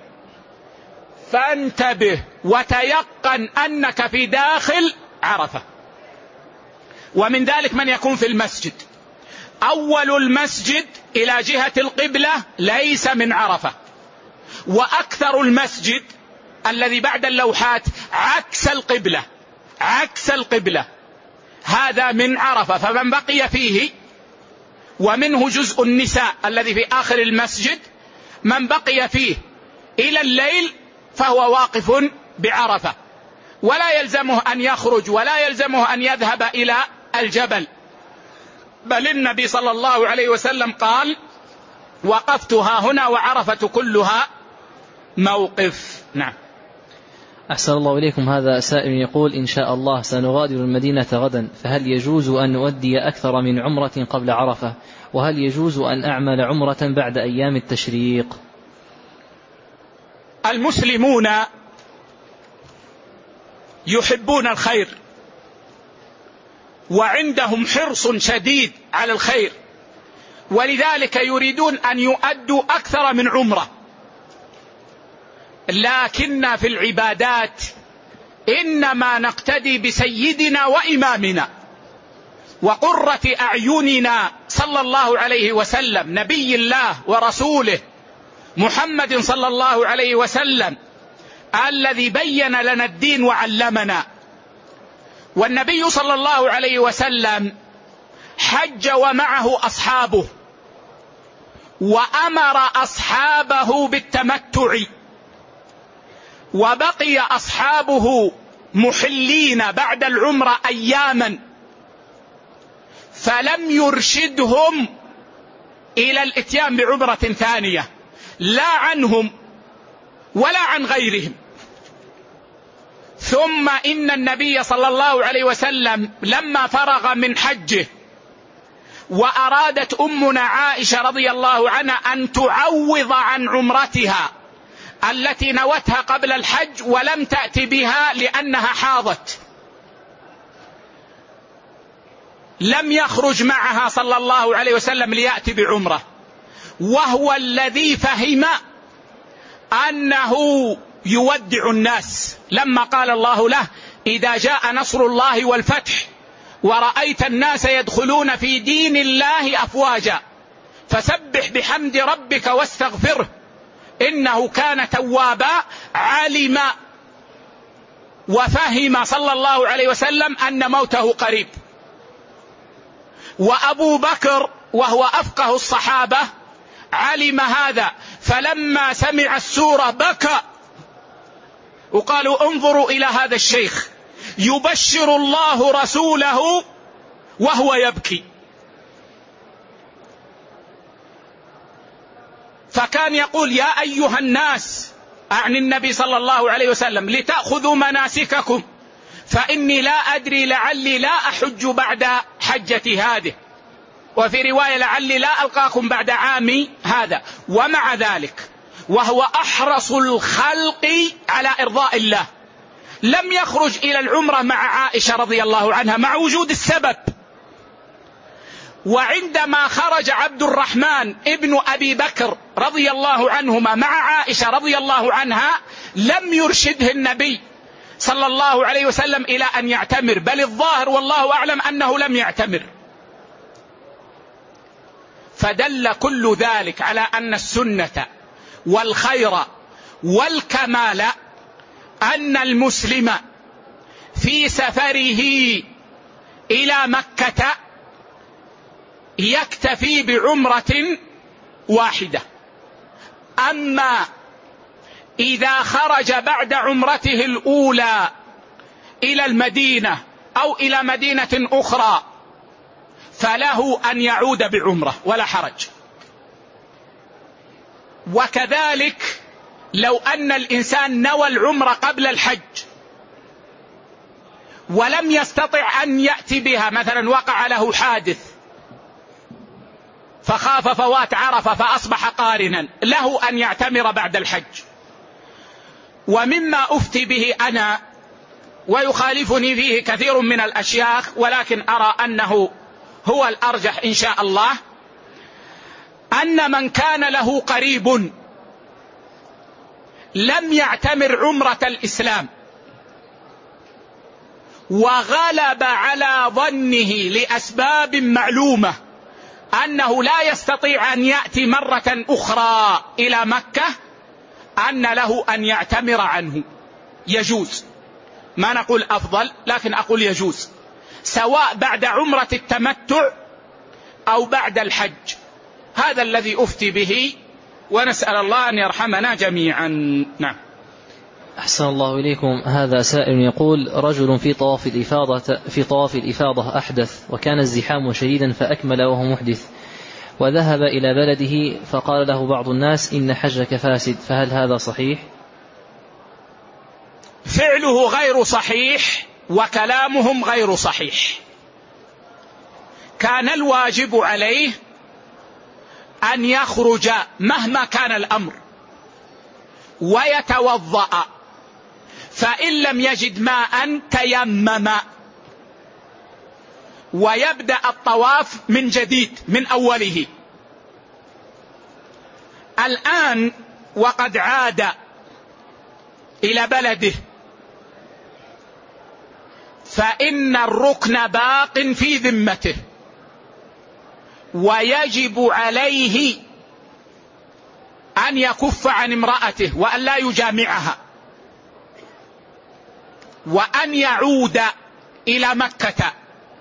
فانتبه وتيقن أنك في داخل عرفة. ومن ذلك من يكون في المسجد، أول المسجد إلى جهة القبلة ليس من عرفة، وأكثر المسجد الذي بعد اللوحات عكس القبلة، عكس القبلة، هذا من عرفة. فمن بقي فيه، ومنه جزء النساء الذي في آخر المسجد، من بقي فيه إلى الليل فهو واقف بعرفة، ولا يلزمه أن يخرج ولا يلزمه أن يذهب إلى الجبل. بل النبي صلى الله عليه وسلم قال: وقفتها هنا وعرفة كلها موقف. نعم. أحسن الله إليكم. هذا سائل يقول: إن شاء الله سنغادر المدينة غدا، فهل يجوز أن نؤدي أكثر من عمرة قبل عرفة؟ وهل يجوز أن أعمل عمرة بعد أيام التشريق؟ المسلمون يحبون الخير وعندهم حرص شديد على الخير، ولذلك يريدون أن يؤدوا أكثر من عمرة. لكن في العبادات إنما نقتدي بسيدنا وإمامنا وقرة أعيننا صلى الله عليه وسلم، نبي الله ورسوله محمد صلى الله عليه وسلم، الذي بين لنا الدين وعلمنا. والنبي صلى الله عليه وسلم حج ومعه أصحابه، وأمر أصحابه بالتمتع، وبقي أصحابه محلين بعد العمرة أياما، فلم يرشدهم إلى الإتيان بعمرة ثانية، لا عنهم ولا عن غيرهم. ثم إن النبي صلى الله عليه وسلم لما فرغ من حجه وأرادت أمنا عائشة رضي الله عنها أن تعوض عن عمرتها التي نوتها قبل الحج ولم تأتي بها لأنها حاضت، لم يخرج معها صلى الله عليه وسلم ليأتي بعمرة، وهو الذي فهم أنه يودع الناس لما قال الله له: إذا جاء نصر الله والفتح ورأيت الناس يدخلون في دين الله أفواجا فسبح بحمد ربك واستغفره إنه كان توابا. علم وفهم صلى الله عليه وسلم أن موته قريب. وأبو بكر وهو أفقه الصحابة علم هذا، فلما سمع السورة بكى، وقالوا: انظروا إلى هذا الشيخ يبشر الله رسوله وهو يبكي. فكان يقول: يا أيها الناس، أعني النبي صلى الله عليه وسلم، لتأخذوا مناسككم، فإني لا أدري لعلي لا أحج بعد حجتي هذه، وفي رواية لعلي لا ألقاكم بعد عامي هذا. ومع ذلك وهو أحرص الخلق على إرضاء الله لم يخرج إلى العمرة مع عائشة رضي الله عنها مع وجود السبب، وعندما خرج عبد الرحمن ابن أبي بكر رضي الله عنهما مع عائشة رضي الله عنها لم يرشده النبي صلى الله عليه وسلم إلى أن يعتمر، بل الظاهر والله أعلم أنه لم يعتمر. فدل كل ذلك على أن السنة والخير والكمال أن المسلم في سفره إلى مكة يكتفي بعمرة واحدة. أما إذا خرج بعد عمرته الأولى إلى المدينة أو إلى مدينة أخرى فله أن يعود بعمرة ولا حرج. وكذلك لو أن الإنسان نوى العمرة قبل الحج ولم يستطع أن يأتي بها، مثلا وقع له حادث فخاف فوات عرفة فأصبح قارنا، له أن يعتمر بعد الحج. ومما أفتي به أنا ويخالفني فيه كثير من الأشياخ ولكن أرى أنه هو الأرجح إن شاء الله، أن من كان له قريب لم يعتمر عمرة الإسلام وغلب على ظنه لأسباب معلومة أنه لا يستطيع أن يأتي مرة أخرى إلى مكة، أن له أن يعتمر عنه. يجوز، ما نقول أفضل لكن أقول يجوز، سواء بعد عمرة التمتع أو بعد الحج. هذا الذي أفتي به، ونسأل الله أن يرحمنا جميعا. نعم. أحسن الله إليكم. هذا سائل يقول: رجل في طواف الإفاضة في طواف الإفاضة أحدث وكان الزحام شديدا فأكمل وهو محدث، وذهب إلى بلده فقال له بعض الناس إن حجك فاسد، فهل هذا صحيح؟ فعله غير صحيح وكلامهم غير صحيح. كان الواجب عليه أن يخرج مهما كان الأمر ويتوضأ، فإن لم يجد ماء تيمم ويبدأ الطواف من جديد من أوله. الآن وقد عاد إلى بلده فإن الركن باق في ذمته، ويجب عليه أن يكف عن امرأته وأن لا يجامعها، وأن يعود إلى مكة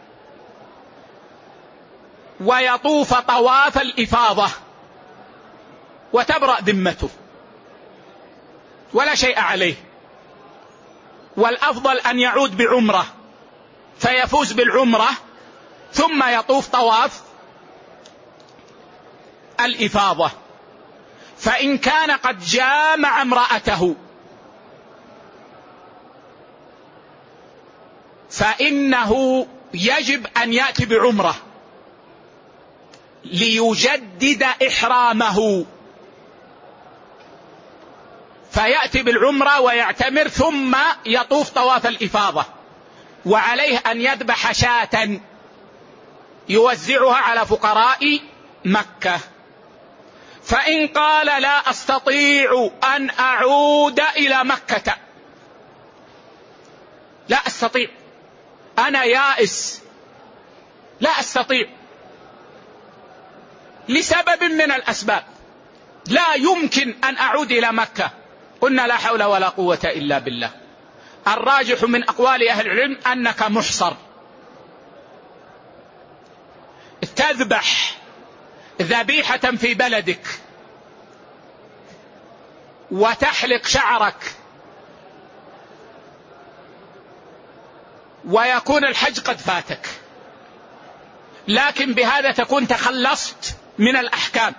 ويطوف طواف الإفاضة وتبرأ ذمته ولا شيء عليه. والأفضل أن يعود بعمرة فيفوز بالعمرة ثم يطوف طواف الإفاضة. فإن كان قد جامع امرأته فإنه يجب أن يأتي بعمرة ليجدد إحرامه، فيأتي بالعمرة ويعتمر ثم يطوف طواف الإفاضة، وعليه أن يذبح شاة يوزعها على فقراء مكة. فإن قال لا أستطيع أن أعود إلى مكة، لا أستطيع، أنا يائس، لا أستطيع لسبب من الأسباب، لا يمكن أن أعود إلى مكة، قلنا لا حول ولا قوة إلا بالله. الراجح من أقوال أهل العلم أنك محصر، تذبح ذبيحة في بلدك وتحلق شعرك ويكون الحج قد فاتك، لكن بهذا تكون تخلصت من الأحكام،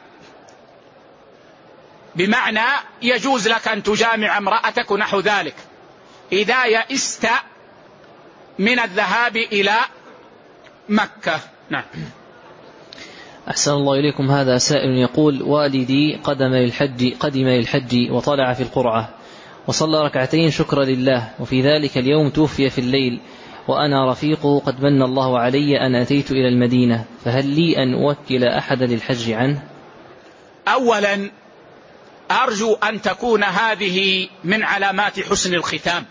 بمعنى يجوز لك أن تجامع امرأتك ونحو ذلك إذا يئست من الذهاب إلى مكة. نعم. أحسن الله إليكم. هذا سائل يقول: والدي قدم للحج قدم للحج وطلع في القرعة وصلى ركعتين شكرا لله، وفي ذلك اليوم توفي في الليل، وأنا رفيقه قد من الله علي أن أتيت إلى المدينة، فهل لي أن أوكل أحدا للحج عنه؟ أولا أرجو أن تكون هذه من علامات حسن الختام،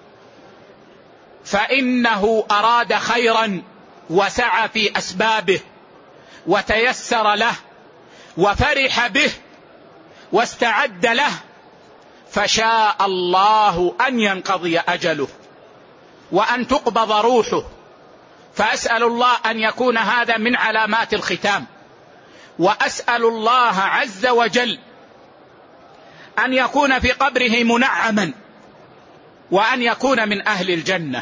فإنه أراد خيرا وسعى في أسبابه وتيسر له وفرح به واستعد له، فشاء الله أن ينقضي أجله وأن تقبض روحه. فأسأل الله أن يكون هذا من علامات الختام، وأسأل الله عز وجل أن يكون في قبره منعما، وأن يكون من أهل الجنة،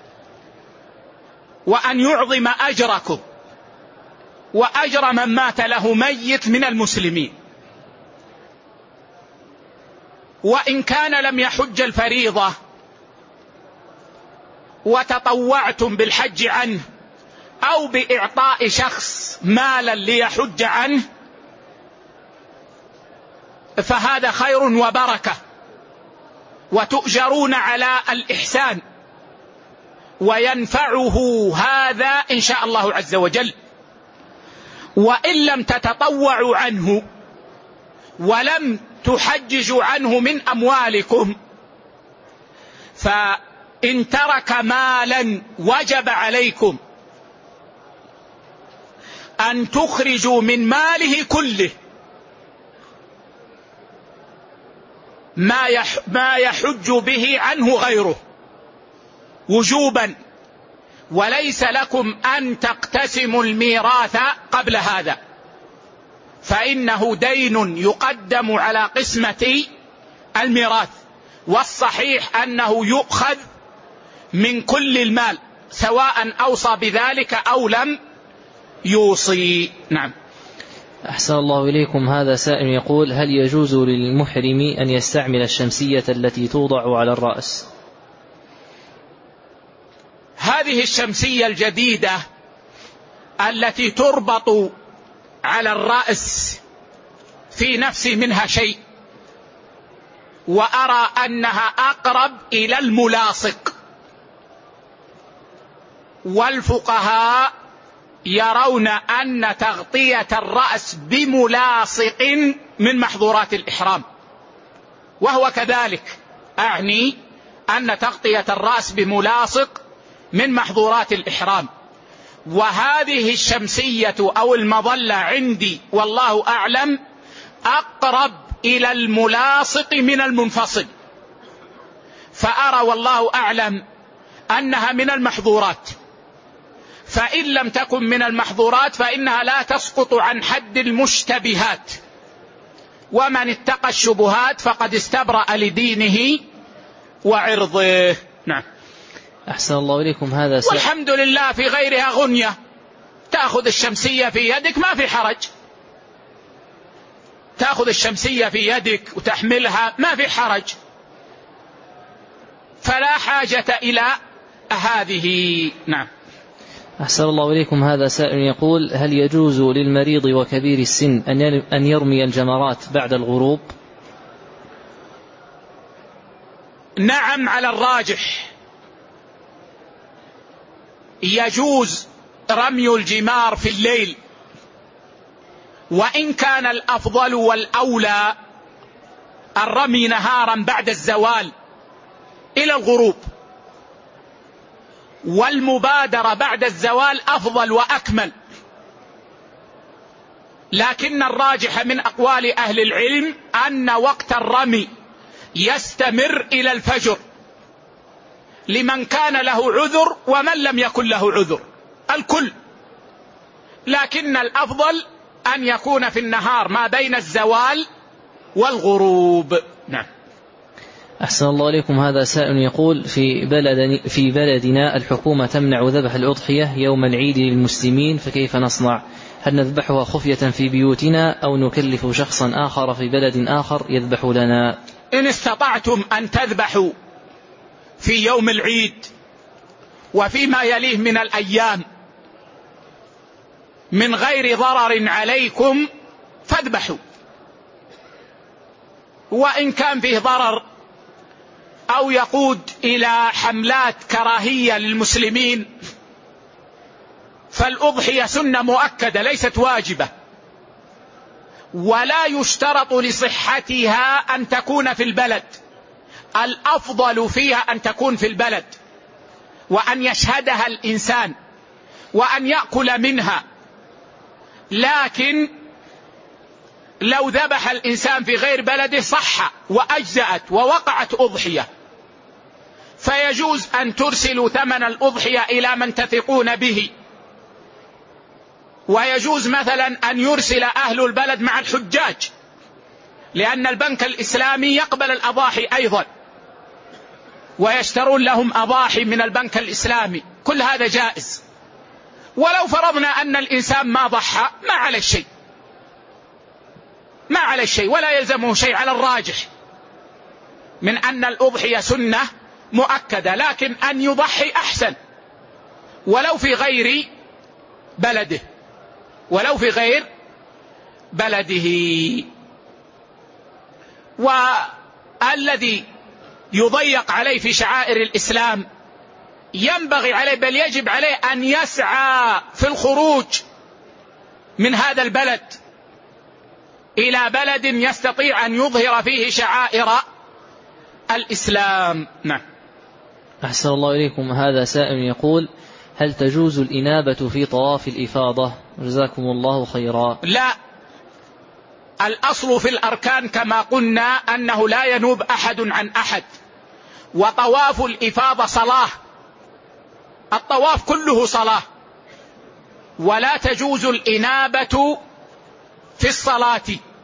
وأن يعظم أجركم وأجر من مات له ميت من المسلمين. وإن كان لم يحج الفريضة وتطوعتم بالحج عنه أو بإعطاء شخص مالا ليحج عنه فهذا خير وبركة، وتؤجرون على الإحسان، وينفعه هذا إن شاء الله عز وجل. وإن لم تتطوعوا عنه ولم تحججوا عنه من أموالكم، فإن ترك مالا وجب عليكم أن تخرجوا من ماله كله ما يحج به عنه غيره وجوبا، وليس لكم أن تقتسموا الميراث قبل هذا، فإنه دين يقدم على قسمة الميراث، والصحيح أنه يؤخذ من كل المال سواء أوصى بذلك أو لم يوصي. نعم. أحسن الله إليكم. هذا سائل يقول: هل يجوز للمحرم أن يستعمل الشمسية التي توضع على الرأس؟ هذه الشمسية الجديدة التي تربط على الرأس في نفسي منها شيء، وأرى أنها أقرب إلى الملاصق، والفقهاء يرون أن تغطية الرأس بملاصق من محظورات الإحرام، وهو كذلك، أعني أن تغطية الرأس بملاصق من محظورات الإحرام. وهذه الشمسية أو المظلة عندي والله أعلم أقرب إلى الملاصق من المنفصل، فأرى والله أعلم أنها من المحظورات. فإن لم تكن من المحظورات فإنها لا تسقط عن حد المشتبهات، ومن اتقى الشبهات فقد استبرأ لدينه وعرضه. نعم. أحسن الله إليكم. هذا سأل. والحمد لله في غيرها غنية، تأخذ الشمسية في يدك ما في حرج، تأخذ الشمسية في يدك وتحملها ما في حرج، فلا حاجة إلى هذه. نعم. أحسن الله إليكم. هذا سائل يقول: هل يجوز للمريض وكبير السن أن يرمي الجمرات بعد الغروب؟ نعم، على الراجح يجوز رمي الجمار في الليل، وإن كان الأفضل والأولى الرمي نهارا بعد الزوال إلى الغروب، والمبادرة بعد الزوال أفضل وأكمل، لكن الراجح من أقوال أهل العلم أن وقت الرمي يستمر إلى الفجر لمن كان له عذر ومن لم يكن له عذر، الكل، لكن الأفضل أن يكون في النهار ما بين الزوال والغروب. نعم. أحسن الله إليكم. هذا سائل يقول: في بلد في بلدنا الحكومة تمنع ذبح الأضحية يوم العيد للمسلمين، فكيف نصنع؟ هل نذبحها خفية في بيوتنا أو نكلف شخصا آخر في بلد آخر يذبح لنا؟ إن استطعتم أن تذبحوا في يوم العيد وفيما يليه من الأيام من غير ضرر عليكم فاذبحوا، وإن كان فيه ضرر أو يقود إلى حملات كراهية للمسلمين، فالأضحية سنة مؤكدة ليست واجبة، ولا يشترط لصحتها أن تكون في البلد، الأفضل فيها أن تكون في البلد وأن يشهدها الإنسان وأن يأكل منها. لكن لو ذبح الإنسان في غير بلده صح وأجزأت ووقعت أضحية، فيجوز أن ترسلوا ثمن الأضحية إلى من تثقون به، ويجوز مثلا أن يرسل أهل البلد مع الحجاج، لأن البنك الإسلامي يقبل الأضاحي أيضا، ويشترون لهم أضاحي من البنك الإسلامي، كل هذا جائز. ولو فرضنا أن الإنسان ما ضحى ما عليه شيء، ما عليه شيء ولا يلزمه شيء على الراجح من أن الأضحية سنة مؤكدة، لكن أن يضحي أحسن ولو في غير بلده، ولو في غير بلده. والذي يضيق عليه في شعائر الإسلام ينبغي عليه بل يجب عليه أن يسعى في الخروج من هذا البلد إلى بلد يستطيع أن يظهر فيه شعائر الإسلام. نعم. أحسن الله إليكم. هذا سائل يقول: هل تجوز الإنابة في طواف الإفاضة؟ جزاكم الله خيرا. لا، الأصل في الأركان كما قلنا أنه لا ينوب أحد عن أحد، وطواف الإفاضة صلاة، الطواف كله صلاة، ولا تجوز الإنابة في الصلاة،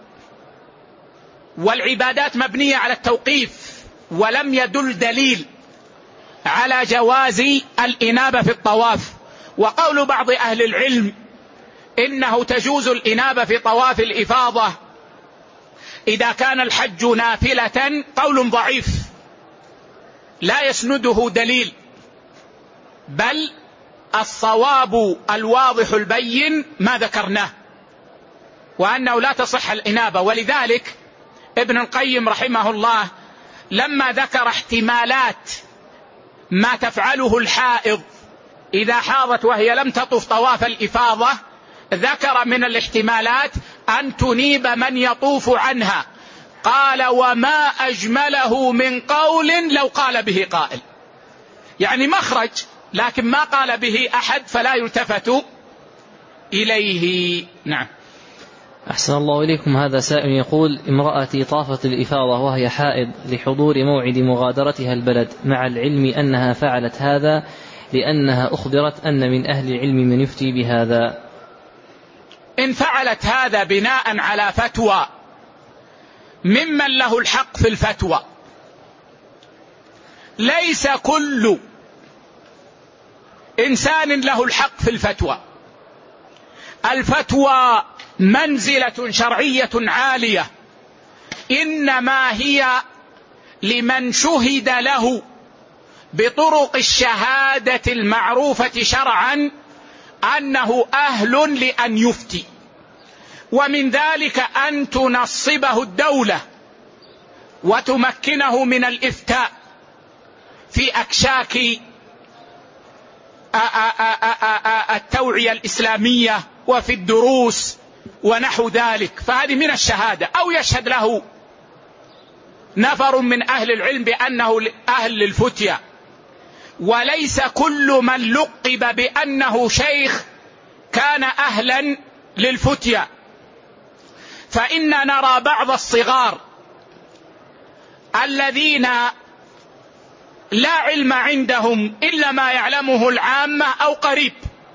والعبادات مبنية على التوقيف، ولم يدل دليل على جواز الإنابة في الطواف. وقول بعض أهل العلم إنه تجوز الإنابة في طواف الإفاضة إذا كان الحج نافلة قول ضعيف لا يسنده دليل، بل الصواب الواضح البين ما ذكرناه، وأنه لا تصح الإنابة. ولذلك ابن القيم رحمه الله لما ذكر احتمالات ما تفعله الحائض إذا حاضت وهي لم تطف طواف الإفاضة، ذكر من الاحتمالات أن تنيب من يطوف عنها. قال: وما أجمله من قول لو قال به قائل، يعني مخرج لكن ما قال به أحد فلا يلتفت إليه. نعم. أحسن الله إليكم. هذا سائل يقول: امرأتي طافت الإفاضة وهي حائض لحضور موعد مغادرتها البلد، مع العلم أنها فعلت هذا لأنها أخبرت أن من أهل العلم من يفتي بهذا. إن فعلت هذا بناء على فتوى ممن له الحق في الفتوى، ليس كل إنسان له الحق في الفتوى، الفتوى منزلة شرعية عالية، إنما هي لمن شهد له بطرق الشهادة المعروفة شرعا أنه أهل لأن يفتي، ومن ذلك أن تنصبه الدولة وتمكنه من الإفتاء في أكشاك التوعية الإسلامية وفي الدروس ونحو ذلك، فهذه من الشهادة. أو يشهد له نفر من أهل العلم بأنه أهل للفتية، وليس كل من لقب بأنه شيخ كان أهلا للفتية. فإن نرى بعض الصغار الذين لا علم عندهم إلا ما يعلمه العامة أو قريب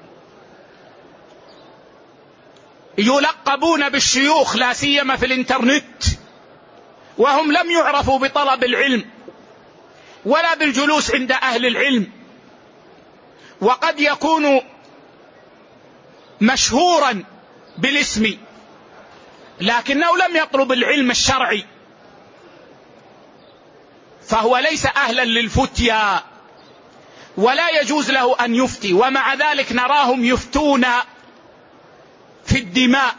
يلقبون بالشيوخ، لا سيما في الانترنت، وهم لم يعرفوا بطلب العلم ولا بالجلوس عند أهل العلم، وقد يكون مشهورا بالاسم لكنه لم يطلب العلم الشرعي، فهو ليس أهلا للفتيا ولا يجوز له أن يفتي. ومع ذلك نراهم يفتون في الدماء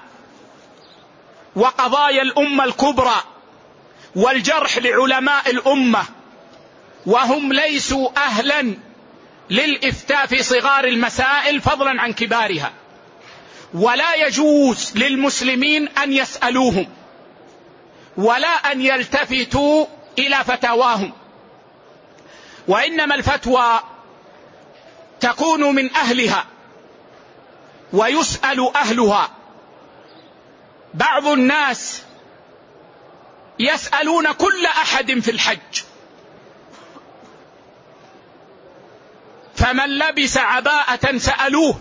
وقضايا الأمة الكبرى والجرح لعلماء الأمة وهم ليسوا أهلا للإفتاء في صغار المسائل فضلا عن كبارها، ولا يجوز للمسلمين أن يسألوهم ولا أن يلتفتوا إلى فتاواهم، وإنما الفتوى تكون من أهلها ويسأل أهلها. بعض الناس يسألون كل أحد في الحج، فمن لبس عباءة سألوه،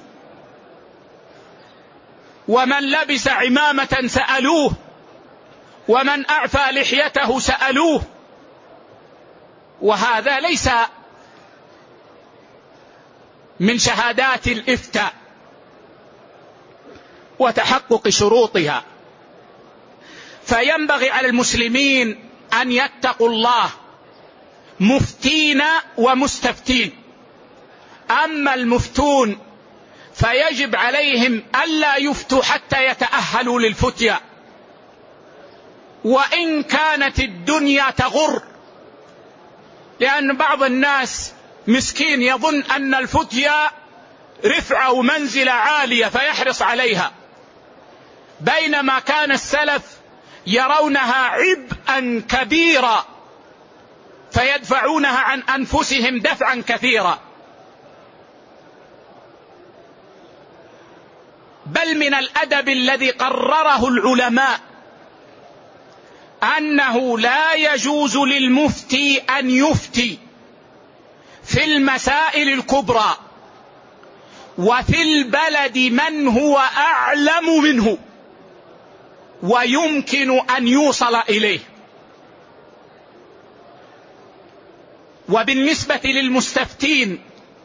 ومن لبس عمامة سألوه، ومن أعفى لحيته سألوه، وهذا ليس من شهادات الإفتاء وتحقق شروطها. فينبغي على المسلمين أن يتقوا الله مفتين ومستفتين. أما المفتون فيجب عليهم ألا يفتوا حتى يتأهلوا للفتيا، وإن كانت الدنيا تغر، لأن بعض الناس مسكين يظن أن الفتيا رفعة ومنزلة عالية فيحرص عليها، بينما كان السلف يرونها عبئا كبيرا فيدفعونها عن أنفسهم دفعا كثيرا. بل من الأدب الذي قرره العلماء أنه لا يجوز للمفتي أن يفتي في المسائل الكبرى وفي البلد من هو أعلم منه ويمكن أن يوصل إليه. وبالنسبة للمستفتين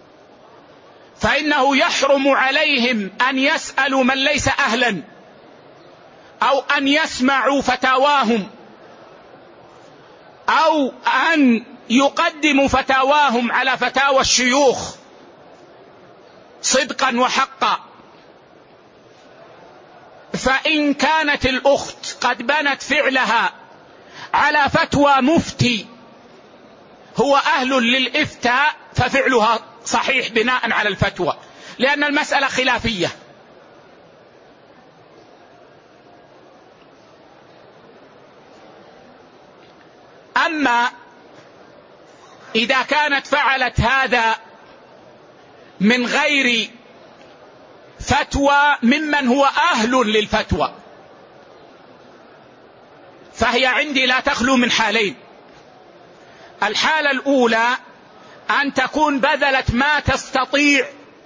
فإنه يحرم عليهم أن يسألوا من ليس أهلا أو أن يسمعوا فتاواهم أو أن يقدموا فتاواهم على فتاوى الشيوخ صدقا وحقا. فإن كانت الأخت قد بنت فعلها على فتوى مفتي هو أهل للإفتاء ففعلها صحيح بناء على الفتوى، لأن المسألة خلافية. أما إذا كانت فعلت هذا من غير فتوى ممن هو أهل للفتوى فهي عندي لا تخلو من حالين. الحالة الأولى أن تكون بذلت ما تستطيع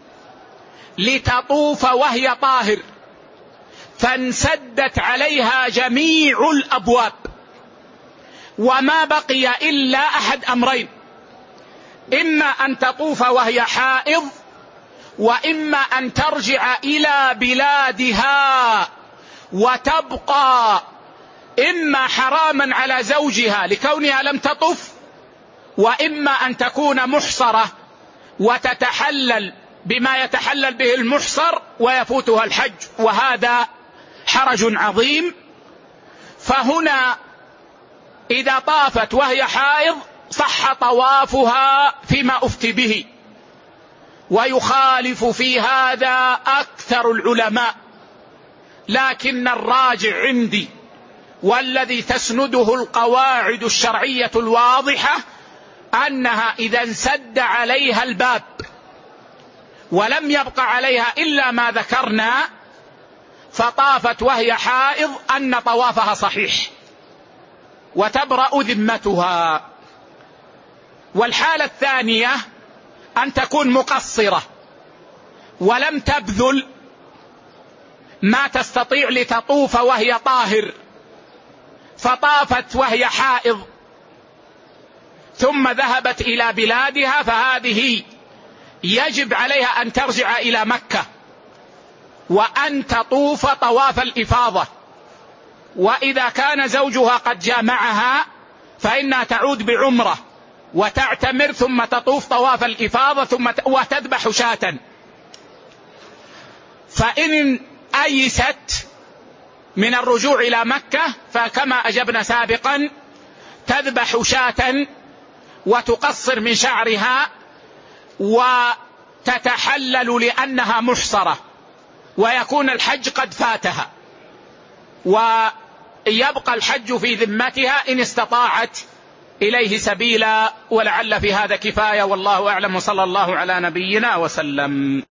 لتطوف وهي طاهر فانسدت عليها جميع الأبواب وما بقي إلا أحد أمرين: إما أن تطوف وهي حائض، وإما أن ترجع إلى بلادها وتبقى إما حراما على زوجها لكونها لم تطف، وإما أن تكون محصرة وتتحلل بما يتحلل به المحصر ويفوتها الحج، وهذا حرج عظيم. فهنا إذا طافت وهي حائض صح طوافها فيما أفتي به، ويخالف في هذا أكثر العلماء، لكن الراجع عندي والذي تسنده القواعد الشرعية الواضحة أنها إذا انسد عليها الباب ولم يبق عليها إلا ما ذكرنا فطافت وهي حائض أن طوافها صحيح وتبرأ ذمتها. والحالة الثانية أن تكون مقصرة ولم تبذل ما تستطيع لتطوف وهي طاهر، فطافت وهي حائض ثم ذهبت إلى بلادها، فهذه يجب عليها أن ترجع إلى مكة وأن تطوف طواف الإفاضة. وإذا كان زوجها قد جامعها فإنها تعود بعمرة وتعتمر ثم تطوف طواف الإفاضة ثم وتذبح شاة. فإن أيست من الرجوع إلى مكة فكما أجبنا سابقا تذبح شاة وتقصر من شعرها وتتحلل لأنها محصرة، ويكون الحج قد فاتها، ويبقى الحج في ذمتها إن استطاعت إليه سبيلا. ولعل في هذا كفاية، والله أعلم، صلى الله على نبينا وسلم.